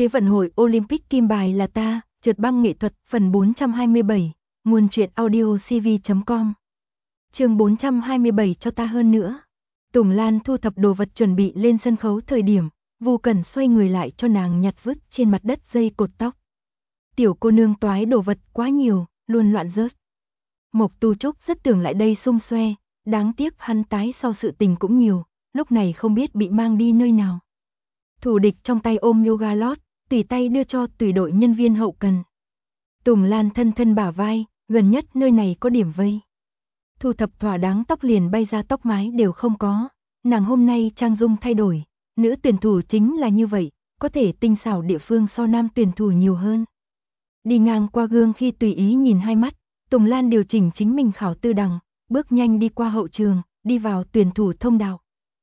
Thế vận hội Olympic kim bài là ta, trượt băng nghệ thuật phần 427, nguồn truyện audio cv.com. Chương 427 cho ta hơn nữa. Tùng Lan thu thập đồ vật chuẩn bị lên sân khấu thời điểm, Vu Cẩn xoay người lại cho nàng nhặt vứt trên mặt đất dây cột tóc. Tiểu cô nương toái đồ vật quá nhiều, luôn loạn rớt. Mộc Tu Trúc rất tưởng lại đây xung xoe, đáng tiếc hắn tái sau sự tình cũng nhiều, lúc này không biết bị mang đi nơi nào. Thủ địch trong tay ôm yoga lót, tùy tay đưa cho tùy đội nhân viên hậu cần. Tùng Lan thân thân bả vai, gần nhất nơi này có điểm vây. Thu thập thỏa đáng tóc liền bay ra tóc mái đều không có, nàng hôm nay trang dung thay đổi, nữ tuyển thủ chính là như vậy, có thể tinh xảo địa phương so nam tuyển thủ nhiều hơn. Đi ngang qua gương khi tùy ý nhìn hai mắt, Tùng Lan điều chỉnh chính mình khảo tư đằng, bước nhanh đi qua hậu trường, đi vào tuyển thủ thông đạo.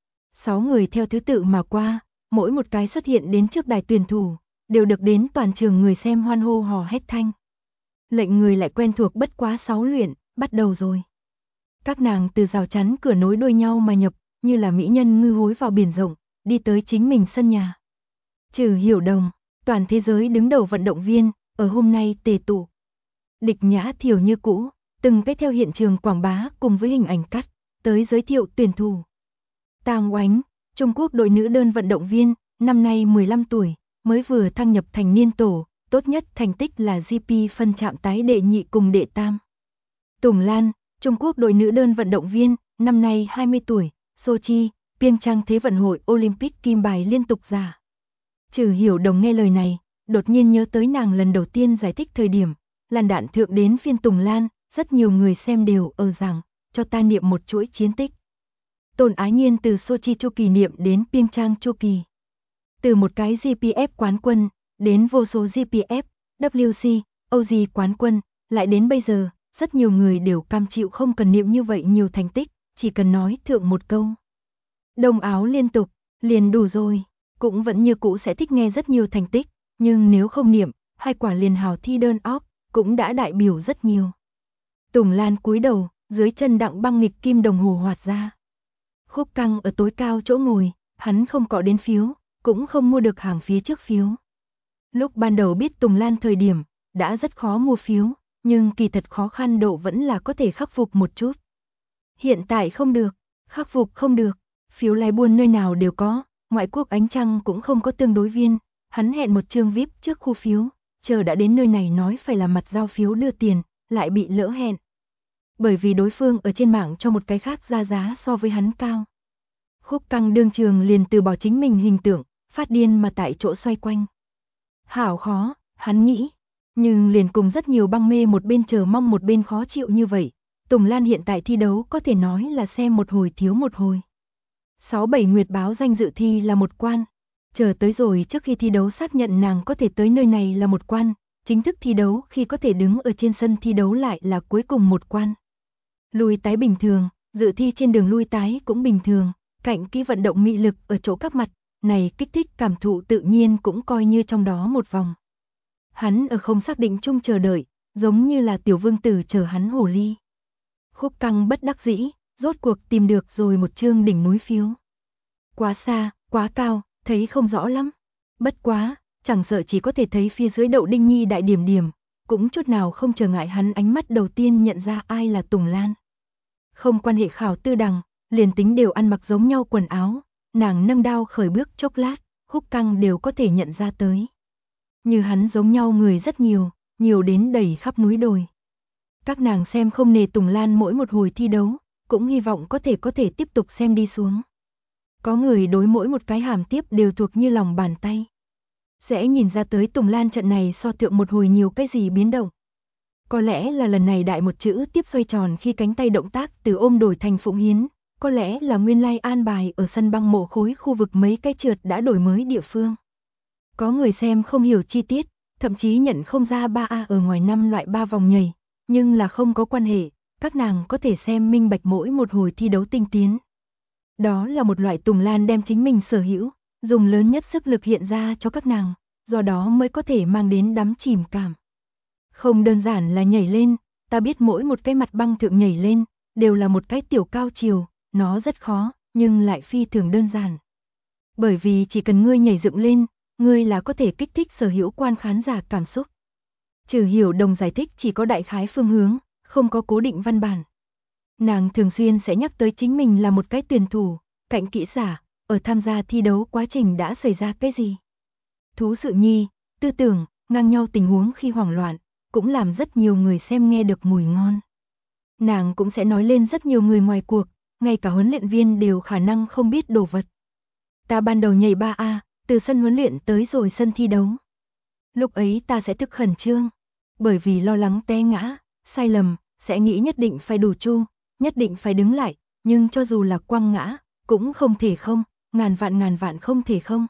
6 người theo thứ tự mà qua, mỗi một cái xuất hiện đến trước đài tuyển thủ, đều được đến toàn trường người xem hoan hô hò hét thanh. Lệnh người lại quen thuộc bất quá 6 luyện, bắt đầu rồi. Các nàng từ rào chắn cửa nối đuôi nhau mà nhập, như là mỹ nhân ngư hối vào biển rộng, đi tới chính mình sân nhà. Trừ Hiểu Đồng, toàn thế giới đứng đầu vận động viên, ở hôm nay tề tụ. Địch Nhã Thiều như cũ, từng cái theo hiện trường quảng bá cùng với hình ảnh cắt, tới giới thiệu tuyển thủ. Tang Oánh, Trung Quốc đội nữ đơn vận động viên, năm nay 15 tuổi, mới vừa thăng nhập thành niên tổ, tốt nhất thành tích là GP phân chạm tái đệ nhị cùng đệ tam. Tùng Lan, Trung Quốc đội nữ đơn vận động viên, năm nay 20 tuổi, Sochi, Pyeongchang Thế vận hội Olympic kim bài liên tục giả. Trừ Hiểu Đồng nghe lời này, đột nhiên nhớ tới nàng lần đầu tiên giải thích thời điểm, làn đạn thượng đến phiên Tùng Lan, rất nhiều người xem đều rằng, cho ta niệm một chuỗi chiến tích. Tôn Ái Nhiên từ Sochi chu kỳ niệm đến Pyeongchang chu kỳ. Từ một cái GPF quán quân, đến vô số GPF, WC, OG quán quân, lại đến bây giờ, rất nhiều người đều cam chịu không cần niệm như vậy nhiều thành tích, chỉ cần nói thượng một câu. Đông áo liên tục, liền đủ rồi, cũng vẫn như cũ sẽ thích nghe rất nhiều thành tích, nhưng nếu không niệm, hai quả liền hào thi đơn óc, cũng đã đại biểu rất nhiều. Tùng Lan cúi đầu, dưới chân Đặng Băng nghịch kim đồng hồ hoạt ra. Khúc Căng ở tối cao chỗ ngồi, hắn không có đến phiếu, cũng không mua được hàng phía trước phiếu. Lúc ban đầu biết Tùng Lan thời điểm, đã rất khó mua phiếu, nhưng kỳ thật khó khăn độ vẫn là có thể khắc phục một chút. Hiện tại không được, khắc phục không được, phiếu lái buôn nơi nào đều có, ngoại quốc ánh trăng cũng không có tương đối viên, hắn hẹn một chương VIP trước khu phiếu, chờ đã đến nơi này nói phải là mặt giao phiếu đưa tiền, lại bị lỡ hẹn. Bởi vì đối phương ở trên mạng cho một cái khác ra giá so với hắn cao. Khúc Căng đương trường liền từ bỏ chính mình hình tượng, phát điên mà tại chỗ xoay quanh. Hảo khó, hắn nghĩ, nhưng liền cùng rất nhiều băng mê một bên chờ mong một bên khó chịu như vậy, Tùng Lan hiện tại thi đấu có thể nói là xem một hồi thiếu một hồi. 6-7 nguyệt báo danh dự thi là một quan, chờ tới rồi trước khi thi đấu xác nhận nàng có thể tới nơi này là một quan, chính thức thi đấu khi có thể đứng ở trên sân thi đấu lại là cuối cùng một quan. Lui tái bình thường, dự thi trên đường lui tái cũng bình thường, cạnh kỹ vận động mị lực ở chỗ các mặt, này kích thích cảm thụ tự nhiên cũng coi như trong đó một vòng. Hắn ở không xác định chung chờ đợi, giống như là tiểu vương tử chờ hắn hồ ly. Khúc Căng bất đắc dĩ, rốt cuộc tìm được rồi một chương đỉnh núi phiếu. Quá xa, quá cao, thấy không rõ lắm. Bất quá, chẳng sợ chỉ có thể thấy phía dưới đậu đinh nhi đại điểm điểm, cũng chút nào không trở ngại hắn ánh mắt đầu tiên nhận ra ai là Tùng Lan. Không quan hệ khảo tư đằng, liền tính đều ăn mặc giống nhau quần áo, nàng nâng đao khởi bước chốc lát, Khúc Căng đều có thể nhận ra tới. Như hắn giống nhau người rất nhiều, nhiều đến đầy khắp núi đồi. Các nàng xem không nề Tùng Lan mỗi một hồi thi đấu, cũng hy vọng có thể tiếp tục xem đi xuống. Có người đối mỗi một cái hàm tiếp đều thuộc như lòng bàn tay. Sẽ nhìn ra tới Tùng Lan trận này so thượng một hồi nhiều cái gì biến động. Có lẽ là lần này đại một chữ tiếp xoay tròn khi cánh tay động tác từ ôm đổi thành phụng hiến, có lẽ là nguyên lai an bài ở sân băng mộ khối khu vực mấy cái trượt đã đổi mới địa phương. Có người xem không hiểu chi tiết, thậm chí nhận không ra 3A ở ngoài 5 loại 3 vòng nhảy, nhưng là không có quan hệ, các nàng có thể xem minh bạch mỗi một hồi thi đấu tinh tiến. Đó là một loại Tùng Lan đem chính mình sở hữu, dùng lớn nhất sức lực hiện ra cho các nàng, do đó mới có thể mang đến đắm chìm cảm. Không đơn giản là nhảy lên, ta biết mỗi một cái mặt băng thượng nhảy lên, đều là một cái tiểu cao chiều, nó rất khó, nhưng lại phi thường đơn giản. Bởi vì chỉ cần ngươi nhảy dựng lên, ngươi là có thể kích thích sở hữu quan khán giả cảm xúc. Trừ Hiểu Đồng giải thích chỉ có đại khái phương hướng, không có cố định văn bản. Nàng thường xuyên sẽ nhắc tới chính mình là một cái tuyển thủ, cạnh kỹ giả, ở tham gia thi đấu quá trình đã xảy ra cái gì. Thú sự nhi, tư tưởng, ngang nhau tình huống khi hoảng loạn, cũng làm rất nhiều người xem nghe được mùi ngon. Nàng cũng sẽ nói lên rất nhiều người ngoài cuộc, ngay cả huấn luyện viên đều khả năng không biết đồ vật. Ta ban đầu nhảy 3A, từ sân huấn luyện tới rồi sân thi đấu. Lúc ấy ta sẽ thực khẩn trương, bởi vì lo lắng té ngã, sai lầm, sẽ nghĩ nhất định phải đủ chu, nhất định phải đứng lại, nhưng cho dù là quăng ngã, cũng không thể không, ngàn vạn không thể không.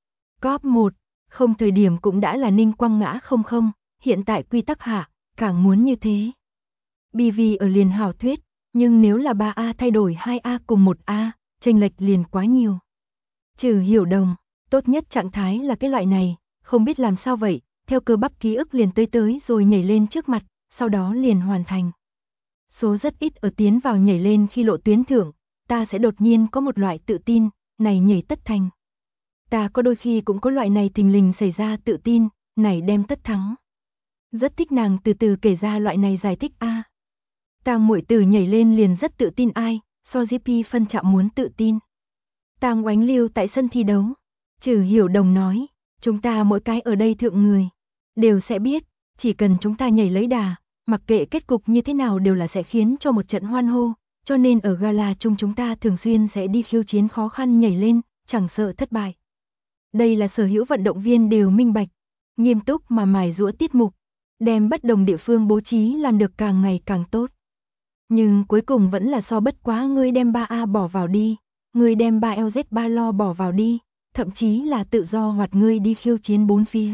Cop 1, không thời điểm cũng đã là Ninh quăng ngã không, hiện tại quy tắc hạ, càng muốn như thế. BV ở liền hảo thuyết, nhưng nếu là 3A thay đổi 2A cùng 1A, chênh lệch liền quá nhiều. Trừ Hiểu Đồng, tốt nhất trạng thái là cái loại này, không biết làm sao vậy, theo cơ bắp ký ức liền tới rồi nhảy lên trước mặt, sau đó liền hoàn thành. Số rất ít ở tiến vào nhảy lên khi lộ tuyến thượng, ta sẽ đột nhiên có một loại tự tin, này nhảy tất thành. Ta có đôi khi cũng có loại này thình lình xảy ra tự tin, này đem tất thắng. Rất thích nàng từ từ kể ra loại này giải thích a. Tang muội tử nhảy lên liền rất tự tin ai, so GP phân chạm muốn tự tin. Tang Oánh lưu tại sân thi đấu. Trừ Hiểu Đồng nói, chúng ta mỗi cái ở đây thượng người, đều sẽ biết, chỉ cần chúng ta nhảy lấy đà, mặc kệ kết cục như thế nào đều là sẽ khiến cho một trận hoan hô, cho nên ở gala chung chúng ta thường xuyên sẽ đi khiêu chiến khó khăn nhảy lên, chẳng sợ thất bại. Đây là sở hữu vận động viên đều minh bạch, nghiêm túc mà mài giũa tiết mục, đem bất đồng địa phương bố trí làm được càng ngày càng tốt. Nhưng cuối cùng vẫn là so bất quá ngươi đem 3A bỏ vào đi, ngươi đem 3LZ3 lo bỏ vào đi, thậm chí là tự do hoạt ngươi đi khiêu chiến bốn phía.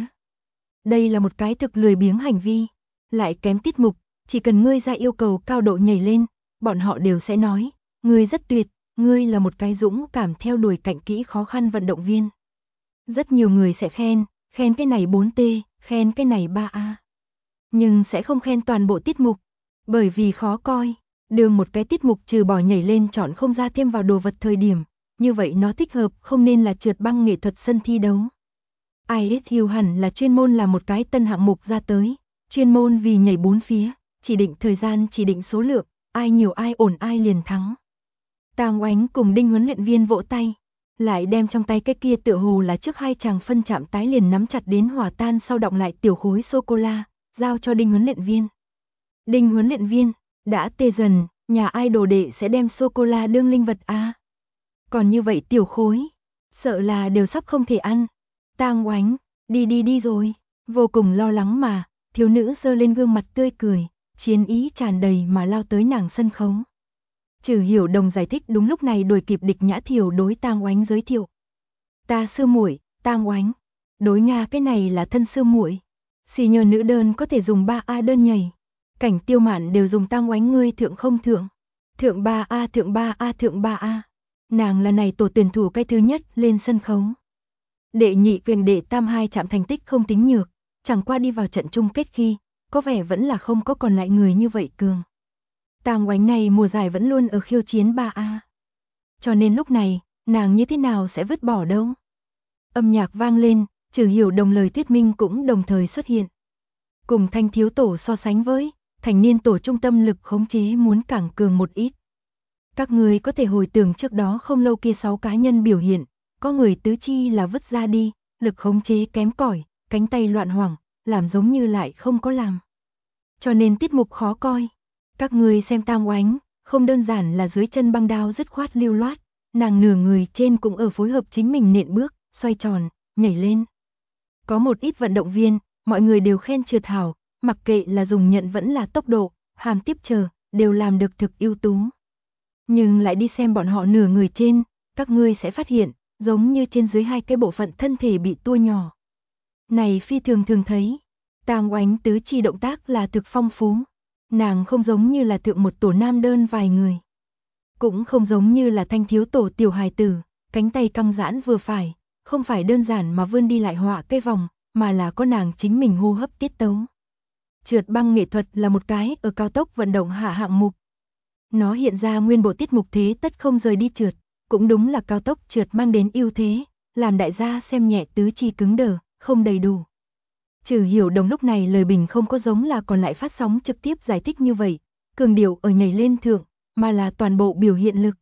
Đây là một cái thực lười biếng hành vi, lại kém tiết mục, chỉ cần ngươi ra yêu cầu cao độ nhảy lên, bọn họ đều sẽ nói, ngươi rất tuyệt, ngươi là một cái dũng cảm theo đuổi cạnh kỹ khó khăn vận động viên. Rất nhiều người sẽ khen cái này 4T, khen cái này 3A. Nhưng sẽ không khen toàn bộ tiết mục, bởi vì khó coi. Đường một cái tiết mục trừ bỏ nhảy lên chọn không ra thêm vào đồ vật thời điểm, như vậy nó thích hợp không nên là trượt băng nghệ thuật sân thi đấu. ISU hẳn là chuyên môn là một cái tân hạng mục ra tới, chuyên môn vì nhảy bốn phía, chỉ định thời gian chỉ định số lượng, ai nhiều ai ổn ai liền thắng. Tang Oánh cùng Đinh huấn luyện viên vỗ tay, lại đem trong tay cái kia tựa hồ là trước hai chàng phân chạm tái liền nắm chặt đến hòa tan sau động lại tiểu khối sô-cô-la, giao cho Đinh huấn luyện viên. Đinh huấn luyện viên, đã tê dần, nhà ai đồ đệ sẽ đem sô-cô-la đương linh vật a. Còn như vậy tiểu khối, sợ là đều sắp không thể ăn. Tang Oánh, đi rồi, vô cùng lo lắng mà, thiếu nữ giơ lên gương mặt tươi cười, chiến ý tràn đầy mà lao tới nàng sân khấu. Trừ Hiểu Đồng giải thích đúng lúc này đuổi kịp Địch Nhã Thiều đối Tang Oánh giới thiệu. Ta sư muội, Tang Oánh, đối Nga cái này là thân sư muội. Xì nhờ nữ đơn có thể dùng 3A đơn nhảy. Cảnh Tiêu Mạn đều dùng Tang Oánh ngươi thượng không thượng. Thượng 3A thượng 3A thượng 3A. Nàng là này tổ tuyển thủ cái thứ nhất lên sân khấu. Đệ nhị quyền đệ tam hai chạm thành tích không tính nhược, chẳng qua đi vào trận chung kết khi, có vẻ vẫn là không có còn lại người như vậy cường. Tang Oánh này mùa giải vẫn luôn ở khiêu chiến 3A. Cho nên lúc này, nàng như thế nào sẽ vứt bỏ đâu. Âm nhạc vang lên, Trừ Hiểu Đồng lời thuyết minh cũng đồng thời xuất hiện. Cùng thanh thiếu tổ so sánh với, thành niên tổ trung tâm lực khống chế muốn càng cường một ít. Các người có thể hồi tưởng trước đó không lâu kia 6 cá nhân biểu hiện, có người tứ chi là vứt ra đi, lực khống chế kém cỏi, cánh tay loạn hoảng, làm giống như lại không có làm. Cho nên tiết mục khó coi. Các người xem Tang Oánh, không đơn giản là dưới chân băng đao dứt khoát lưu loát, nàng nửa người trên cũng ở phối hợp chính mình nện bước, xoay tròn, nhảy lên. Có một ít vận động viên, mọi người đều khen trượt hảo, mặc kệ là dùng nhận vẫn là tốc độ, hàm tiếp chờ, đều làm được thực ưu tú. Nhưng lại đi xem bọn họ nửa người trên, các ngươi sẽ phát hiện, giống như trên dưới hai cái bộ phận thân thể bị tua nhỏ. Này phi thường thấy, Tang Oánh tứ chi động tác là thực phong phú. Nàng không giống như là thượng một tổ nam đơn vài người. Cũng không giống như là thanh thiếu tổ tiểu hài tử, cánh tay căng giãn vừa phải, không phải đơn giản mà vươn đi lại họa cái vòng, mà là có nàng chính mình hô hấp tiết tấu. Trượt băng nghệ thuật là một cái ở cao tốc vận động hạ hạng mục. Nó hiện ra nguyên bộ tiết mục thế tất không rời đi trượt, cũng đúng là cao tốc trượt mang đến ưu thế, làm đại gia xem nhẹ tứ chi cứng đờ, không đầy đủ. Trừ Hiểu Đồng lúc này lời bình không có giống là còn lại phát sóng trực tiếp giải thích như vậy, cường điệu ở nhảy lên thượng, mà là toàn bộ biểu hiện lực.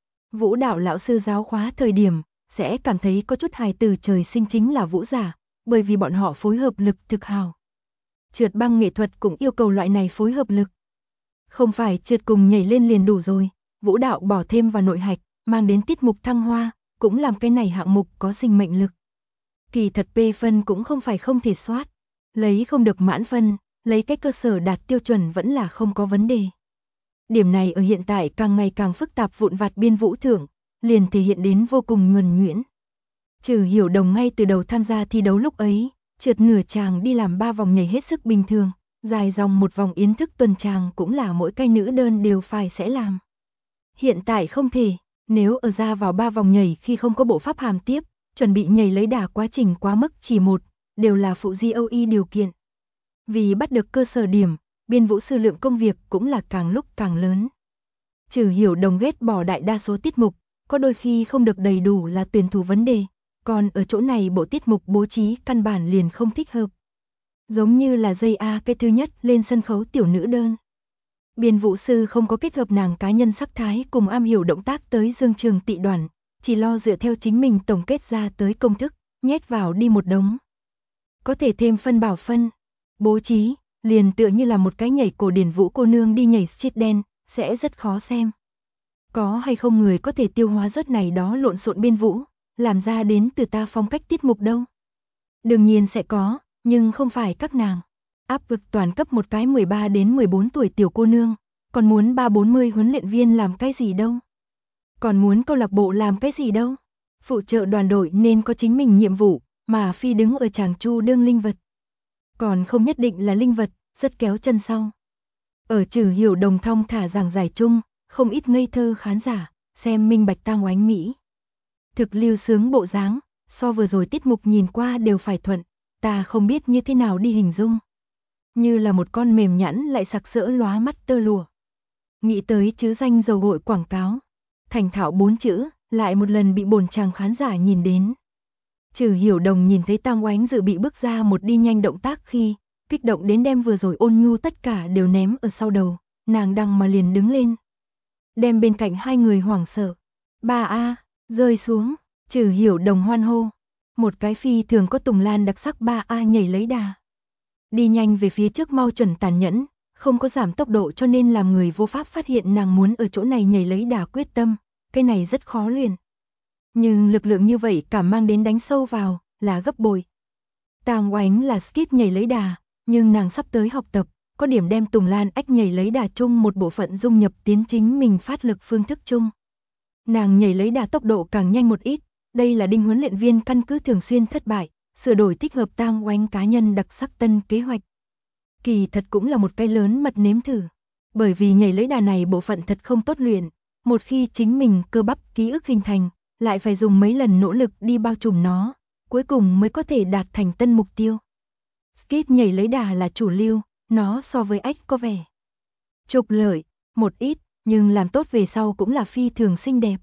Vũ đạo lão sư giáo khóa thời điểm, sẽ cảm thấy có chút hài từ trời sinh chính là vũ giả, bởi vì bọn họ phối hợp lực thực hào. Trượt băng nghệ thuật cũng yêu cầu loại này phối hợp lực. Không phải trượt cùng nhảy lên liền đủ rồi, vũ đạo bỏ thêm vào nội hạch, mang đến tiết mục thăng hoa, cũng làm cái này hạng mục có sinh mệnh lực. Kỳ thật P phân cũng không phải không thể soát, lấy không được mãn phân, lấy cái cơ sở đạt tiêu chuẩn vẫn là không có vấn đề. Điểm này ở hiện tại càng ngày càng phức tạp vụn vặt biên vũ thưởng, liền thể hiện đến vô cùng nhuần nhuyễn. Trừ Hiểu Đồng ngay từ đầu tham gia thi đấu lúc ấy, trượt nửa tràng đi làm 3 vòng nhảy hết sức bình thường, dài dòng một vòng yến thức tuần tràng cũng là mỗi cái nữ đơn đều phải sẽ làm. Hiện tại không thể, nếu ở ra vào 3 vòng nhảy khi không có bộ pháp hàm tiếp, chuẩn bị nhảy lấy đà quá trình quá mức chỉ một, đều là phụ GOE điều kiện. Vì bắt được cơ sở điểm, biên vũ sư lượng công việc cũng là càng lúc càng lớn. Trừ Hiểu Đồng ghét bỏ đại đa số tiết mục, có đôi khi không được đầy đủ là tuyển thủ vấn đề, còn ở chỗ này bộ tiết mục bố trí căn bản liền không thích hợp. Giống như là dây A cái thứ nhất lên sân khấu tiểu nữ đơn. Biên vũ sư không có kết hợp nàng cá nhân sắc thái cùng am hiểu động tác tới dương trường tị đoàn, chỉ lo dựa theo chính mình tổng kết ra tới công thức, nhét vào đi một đống. Có thể thêm phân bảo phân, bố trí, liền tựa như là một cái nhảy cổ điển vũ cô nương đi nhảy street dance, sẽ rất khó xem. Có hay không người có thể tiêu hóa rớt này đó lộn xộn biên vũ, làm ra đến từ ta phong cách tiết mục đâu. Đương nhiên sẽ có, nhưng không phải các nàng. Áp vực toàn cấp một cái 13 đến 14 tuổi tiểu cô nương, còn muốn 3-40 huấn luyện viên làm cái gì đâu. Còn muốn câu lạc bộ làm cái gì đâu. Phụ trợ đoàn đội nên có chính mình nhiệm vụ, mà phi đứng ở chàng chu đương linh vật. Còn không nhất định là linh vật, rất kéo chân sau. Ở Trừ Hiểu Đồng thong thả giảng giải chung, không ít ngây thơ khán giả, xem minh bạch tang oánh Mỹ. Thực lưu sướng bộ dáng, so vừa rồi tiết mục nhìn qua đều phải thuận, ta không biết như thế nào đi hình dung. Như là một con mềm nhẵn lại sặc sỡ lóa mắt tơ lụa. Nghĩ tới chữ danh dầu gội quảng cáo. Thành thạo 4 chữ, lại một lần bị bồn chàng khán giả nhìn đến. Trừ Hiểu Đồng nhìn thấy tang oánh dự bị bước ra một đi nhanh động tác khi, kích động đến đem vừa rồi ôn nhu tất cả đều ném ở sau đầu, nàng đằng mà liền đứng lên. Đem bên cạnh hai người hoảng sợ. Ba A, rơi xuống, Trừ Hiểu Đồng hoan hô. Một cái phi thường có Tùng Lan đặc sắc 3A nhảy lấy đà. Đi nhanh về phía trước mau chuẩn tàn nhẫn, không có giảm tốc độ cho nên làm người vô pháp phát hiện nàng muốn ở chỗ này nhảy lấy đà quyết tâm, cái này rất khó luyện. Nhưng lực lượng như vậy cả mang đến đánh sâu vào, là gấp bội. Tang oánh là skit nhảy lấy đà, nhưng nàng sắp tới học tập, có điểm đem Tùng Lan ách nhảy lấy đà chung một bộ phận dung nhập tiến chính mình phát lực phương thức chung. Nàng nhảy lấy đà tốc độ càng nhanh một ít, đây là Đinh huấn luyện viên căn cứ thường xuyên thất bại, sửa đổi thích hợp tang oánh cá nhân đặc sắc tân kế hoạch. Kỳ thật cũng là một cái lớn mật nếm thử, bởi vì nhảy lấy đà này bộ phận thật không tốt luyện, một khi chính mình cơ bắp ký ức hình thành, lại phải dùng mấy lần nỗ lực đi bao trùm nó, cuối cùng mới có thể đạt thành tân mục tiêu. Skit nhảy lấy đà là chủ lưu, nó so với ách có vẻ trục lợi một ít, nhưng làm tốt về sau cũng là phi thường xinh đẹp.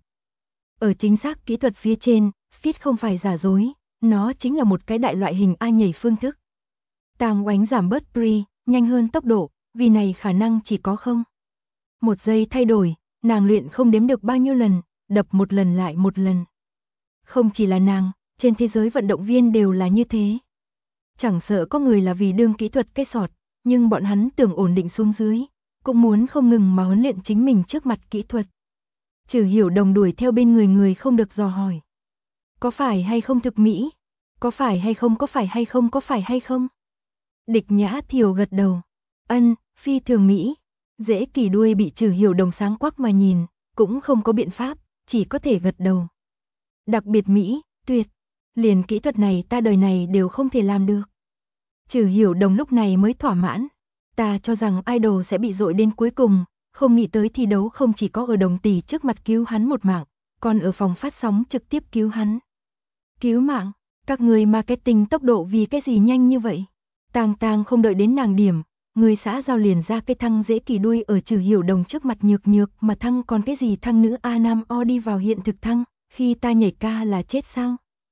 Ở chính xác kỹ thuật phía trên, skit không phải giả dối, nó chính là một cái đại loại hình A nhảy phương thức. Tang oánh giảm bớt pre, nhanh hơn tốc độ, vì này khả năng chỉ có không. Một giây thay đổi, nàng luyện không đếm được bao nhiêu lần, đập một lần lại một lần. Không chỉ là nàng, trên thế giới vận động viên đều là như thế. Chẳng sợ có người là vì đương kỹ thuật cái sọt, nhưng bọn hắn tưởng ổn định xuống dưới, cũng muốn không ngừng mà huấn luyện chính mình trước mặt kỹ thuật. Trừ Hiểu Đồng đuổi theo bên người không được dò hỏi. Có phải hay không thực mỹ? Có phải hay không, có phải hay không, có phải hay không? Địch Nhã Thiều gật đầu. Ân, phi thường mỹ. Dễ Kỳ đuôi bị Trừ Hiểu Đồng sáng quắc mà nhìn, cũng không có biện pháp, chỉ có thể gật đầu. Đặc biệt mỹ, tuyệt. Liền kỹ thuật này ta đời này đều không thể làm được. Trừ Hiểu Đồng lúc này mới thỏa mãn. Ta cho rằng idol sẽ bị dội đến cuối cùng, không nghĩ tới thi đấu không chỉ có ở Đồng tỷ trước mặt cứu hắn một mạng, còn ở phòng phát sóng trực tiếp cứu hắn. Cứu mạng, các người marketing tốc độ vì cái gì nhanh như vậy? Tang không đợi đến nàng điểm, người xã giao liền ra cái thăng Dễ Kỳ đuôi ở Trừ Hiểu Đồng trước mặt nhược mà thăng còn cái gì thăng nữ A Nam O đi vào hiện thực thăng, khi ta nhảy ca là chết sao?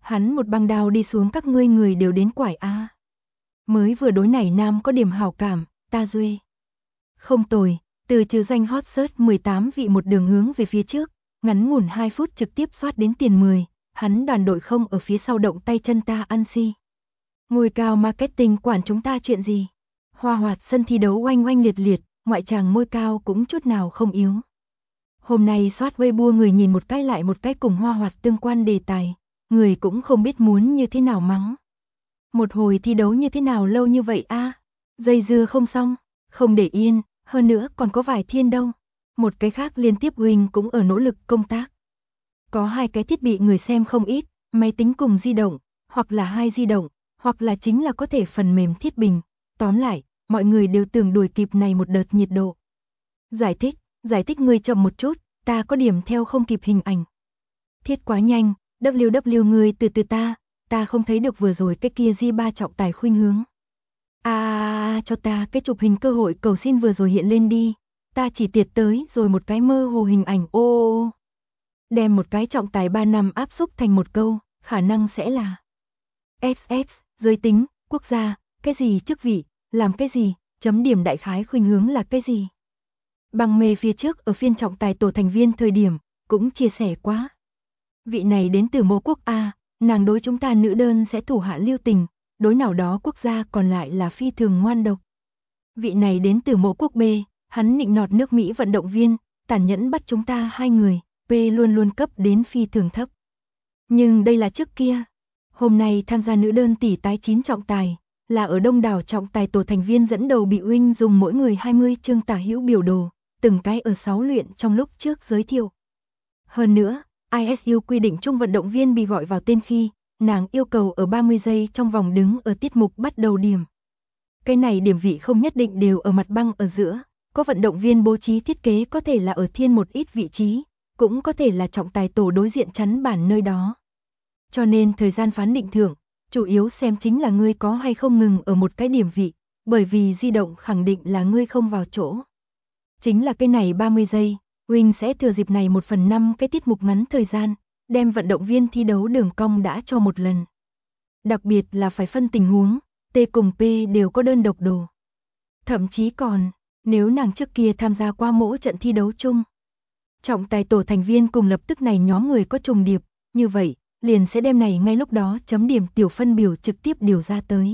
Hắn một băng đao đi xuống các ngươi người đều đến quải a. Mới vừa đối này nam có điểm hảo cảm, ta duy. Không tồi, từ trừ danh hot search 18 vị một đường hướng về phía trước, ngắn ngủn 2 phút trực tiếp soát đến tiền 10, hắn đoàn đội không ở phía sau động tay chân ta ăn si. Ngôi cao marketing quản chúng ta chuyện gì? Hoa hoạt sân thi đấu oanh oanh liệt liệt, ngoại tràng môi cao cũng chút nào không yếu. Hôm nay soát Weibo người nhìn một cái lại một cái cùng hoa hoạt tương quan đề tài, người cũng không biết muốn như thế nào mắng. Một hồi thi đấu như thế nào lâu như vậy a? Dây dưa không xong, không để yên, hơn nữa còn có vài thiên đâu. Một cái khác liên tiếp Huỳnh cũng ở nỗ lực công tác. Có 2 cái thiết bị người xem không ít, máy tính cùng di động, hoặc là 2 di động, hoặc là chính là có thể phần mềm thiết bình. Tóm lại, mọi người đều tưởng đuổi kịp này một đợt nhiệt độ. Giải thích ngươi chậm một chút, ta có điểm theo không kịp hình ảnh. Thiết quá nhanh, WW ngươi từ từ ta không thấy được vừa rồi cái kia G3 trọng tài khuynh hướng. Cho ta cái chụp hình cơ hội cầu xin vừa rồi hiện lên đi, ta chỉ tiệt tới rồi một cái mơ hồ hình ảnh ô. Đem một cái trọng tài 3 năm áp xúc thành một câu, khả năng sẽ là XX, giới tính, quốc gia, cái gì chức vị, làm cái gì, chấm điểm đại khái khuynh hướng là cái gì. Bằng mê phía trước ở phiên trọng tài tổ thành viên thời điểm, cũng chia sẻ quá. Vị này đến từ mẫu quốc A, nàng đối chúng ta nữ đơn sẽ thủ hạ lưu tình, đối nào đó quốc gia còn lại là phi thường ngoan độc. Vị này đến từ mẫu quốc B, hắn nịnh nọt nước Mỹ vận động viên, tàn nhẫn bắt chúng ta 2 người, P luôn luôn cấp đến phi thường thấp. Nhưng đây là trước kia. Hôm nay tham gia nữ đơn tỷ tái 9 trọng tài, là ở đông đảo trọng tài tổ thành viên dẫn đầu bị Uinh dùng mỗi người 20 chương tả hữu biểu đồ, từng cái ở 6 luyện trong lúc trước giới thiệu. Hơn nữa, ISU quy định chung vận động viên bị gọi vào tên khi, nàng yêu cầu ở 30 giây trong vòng đứng ở tiết mục bắt đầu điểm. Cái này điểm vị không nhất định đều ở mặt băng ở giữa, có vận động viên bố trí thiết kế có thể là ở thiên một ít vị trí, cũng có thể là trọng tài tổ đối diện chắn bản nơi đó. Cho nên thời gian phán định thưởng, chủ yếu xem chính là ngươi có hay không ngừng ở một cái điểm vị, bởi vì di động khẳng định là ngươi không vào chỗ. Chính là cái này 30 giây, Wing sẽ thừa dịp này 1/5 cái tiết mục ngắn thời gian, đem vận động viên thi đấu đường cong đã cho một lần. Đặc biệt là phải phân tình huống, T cùng P đều có đơn độc đồ. Thậm chí còn, nếu nàng trước kia tham gia qua mỗi trận thi đấu chung, trọng tài tổ thành viên cùng lập tức này nhóm người có trùng điệp, như vậy, liền sẽ đem này ngay lúc đó chấm điểm tiểu phân biểu trực tiếp điều ra tới.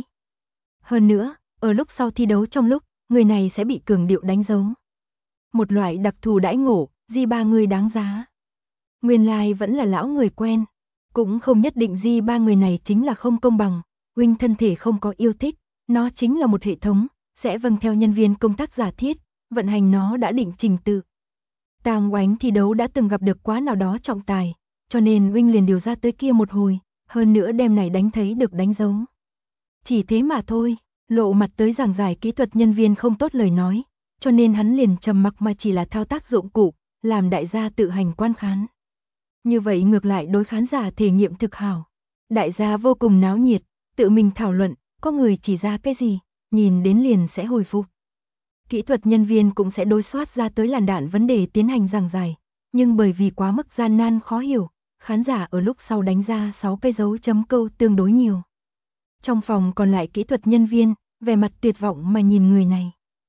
Hơn nữa, ở lúc sau thi đấu trong lúc, người này sẽ bị cường điệu đánh dấu. Một loại đặc thù đãi ngộ, G3 người đáng giá. Nguyên lai vẫn là lão người quen, cũng không nhất định G3 người này chính là không công bằng, Huynh thân thể không có yêu thích, nó chính là một hệ thống, sẽ vâng theo nhân viên công tác giả thiết, vận hành nó đã định trình tự. Tang Oánh thi đấu đã từng gặp được quá nào đó trọng tài, cho nên Huynh liền điều ra tới kia một hồi, hơn nữa đem này đánh thấy được đánh dấu. Chỉ thế mà thôi, lộ mặt tới giảng giải kỹ thuật nhân viên không tốt lời nói, cho nên hắn liền trầm mặc mà chỉ là thao tác dụng cụ, làm đại gia tự hành quan khán. Như vậy ngược lại đối khán giả thể nghiệm thực hảo. Đại gia vô cùng náo nhiệt, tự mình thảo luận, có người chỉ ra cái gì, nhìn đến liền sẽ hồi phục. Kỹ thuật nhân viên cũng sẽ đối soát ra tới làn đạn vấn đề tiến hành giảng giải, nhưng bởi vì quá mức gian nan khó hiểu, khán giả ở lúc sau đánh ra 6 cái dấu chấm câu tương đối nhiều. Trong phòng còn lại kỹ thuật nhân viên, vẻ mặt tuyệt vọng mà nhìn người này.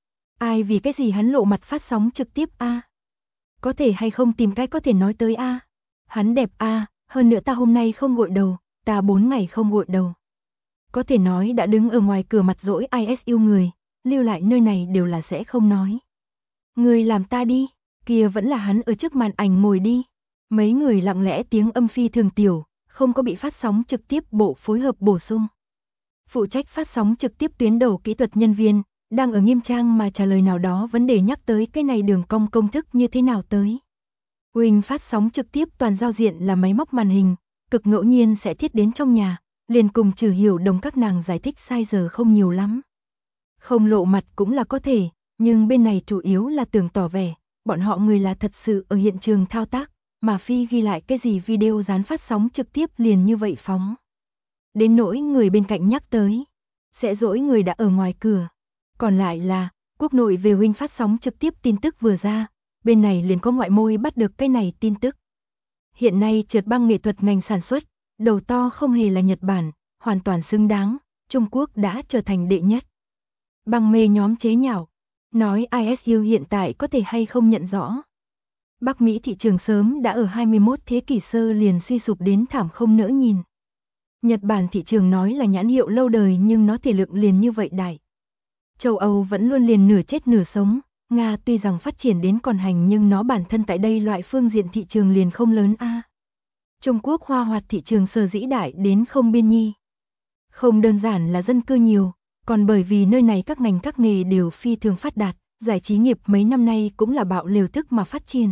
Ai vì cái gì hắn lộ mặt phát sóng trực tiếp a? Có thể hay không tìm cách có thể nói tới a? Hắn đẹp a, hơn nữa ta hôm nay không gội đầu, ta 4 ngày không gội đầu. Có thể nói đã đứng ở ngoài cửa mặt dỗi ISU người, lưu lại nơi này đều là sẽ không nói. Người làm ta đi, kia vẫn là hắn ở trước màn ảnh ngồi đi. Mấy người lặng lẽ tiếng âm phi thường tiểu, không có bị phát sóng trực tiếp bộ phối hợp bổ sung. Phụ trách phát sóng trực tiếp tuyến đầu kỹ thuật nhân viên, đang ở nghiêm trang mà trả lời nào đó vấn đề nhắc tới cái này đường cong công thức như thế nào tới. Huỳnh phát sóng trực tiếp toàn giao diện là máy móc màn hình, cực ngẫu nhiên sẽ thiết đến trong nhà, liền cùng Trừ Hiểu Đồng các nàng giải thích sai giờ không nhiều lắm. Không lộ mặt cũng là có thể, nhưng bên này chủ yếu là tưởng tỏ vẻ, bọn họ người là thật sự ở hiện trường thao tác, mà phi ghi lại cái gì video dán phát sóng trực tiếp liền như vậy phóng. Đến nỗi người bên cạnh nhắc tới, sẽ dỗi người đã ở ngoài cửa. Còn lại là, quốc nội về Huynh phát sóng trực tiếp tin tức vừa ra, bên này liền có ngoại môi bắt được cái này tin tức. Hiện nay trượt băng nghệ thuật ngành sản xuất, đầu to không hề là Nhật Bản, hoàn toàn xứng đáng, Trung Quốc đã trở thành đệ nhất. Băng mê nhóm chế nhạo, nói ISU hiện tại có thể hay không nhận rõ. Bắc Mỹ thị trường sớm đã ở 21 thế kỷ sơ liền suy sụp đến thảm không nỡ nhìn. Nhật Bản thị trường nói là nhãn hiệu lâu đời nhưng nó thể lượng liền như vậy đại. Châu Âu vẫn luôn liền nửa chết nửa sống, Nga tuy rằng phát triển đến còn hành nhưng nó bản thân tại đây loại phương diện thị trường liền không lớn a. Trung Quốc hoa hoạt thị trường sở dĩ đại đến không biên nhi. Không đơn giản là dân cư nhiều, còn bởi vì nơi này các ngành các nghề đều phi thường phát đạt, giải trí nghiệp mấy năm nay cũng là bạo liều thức mà phát triển.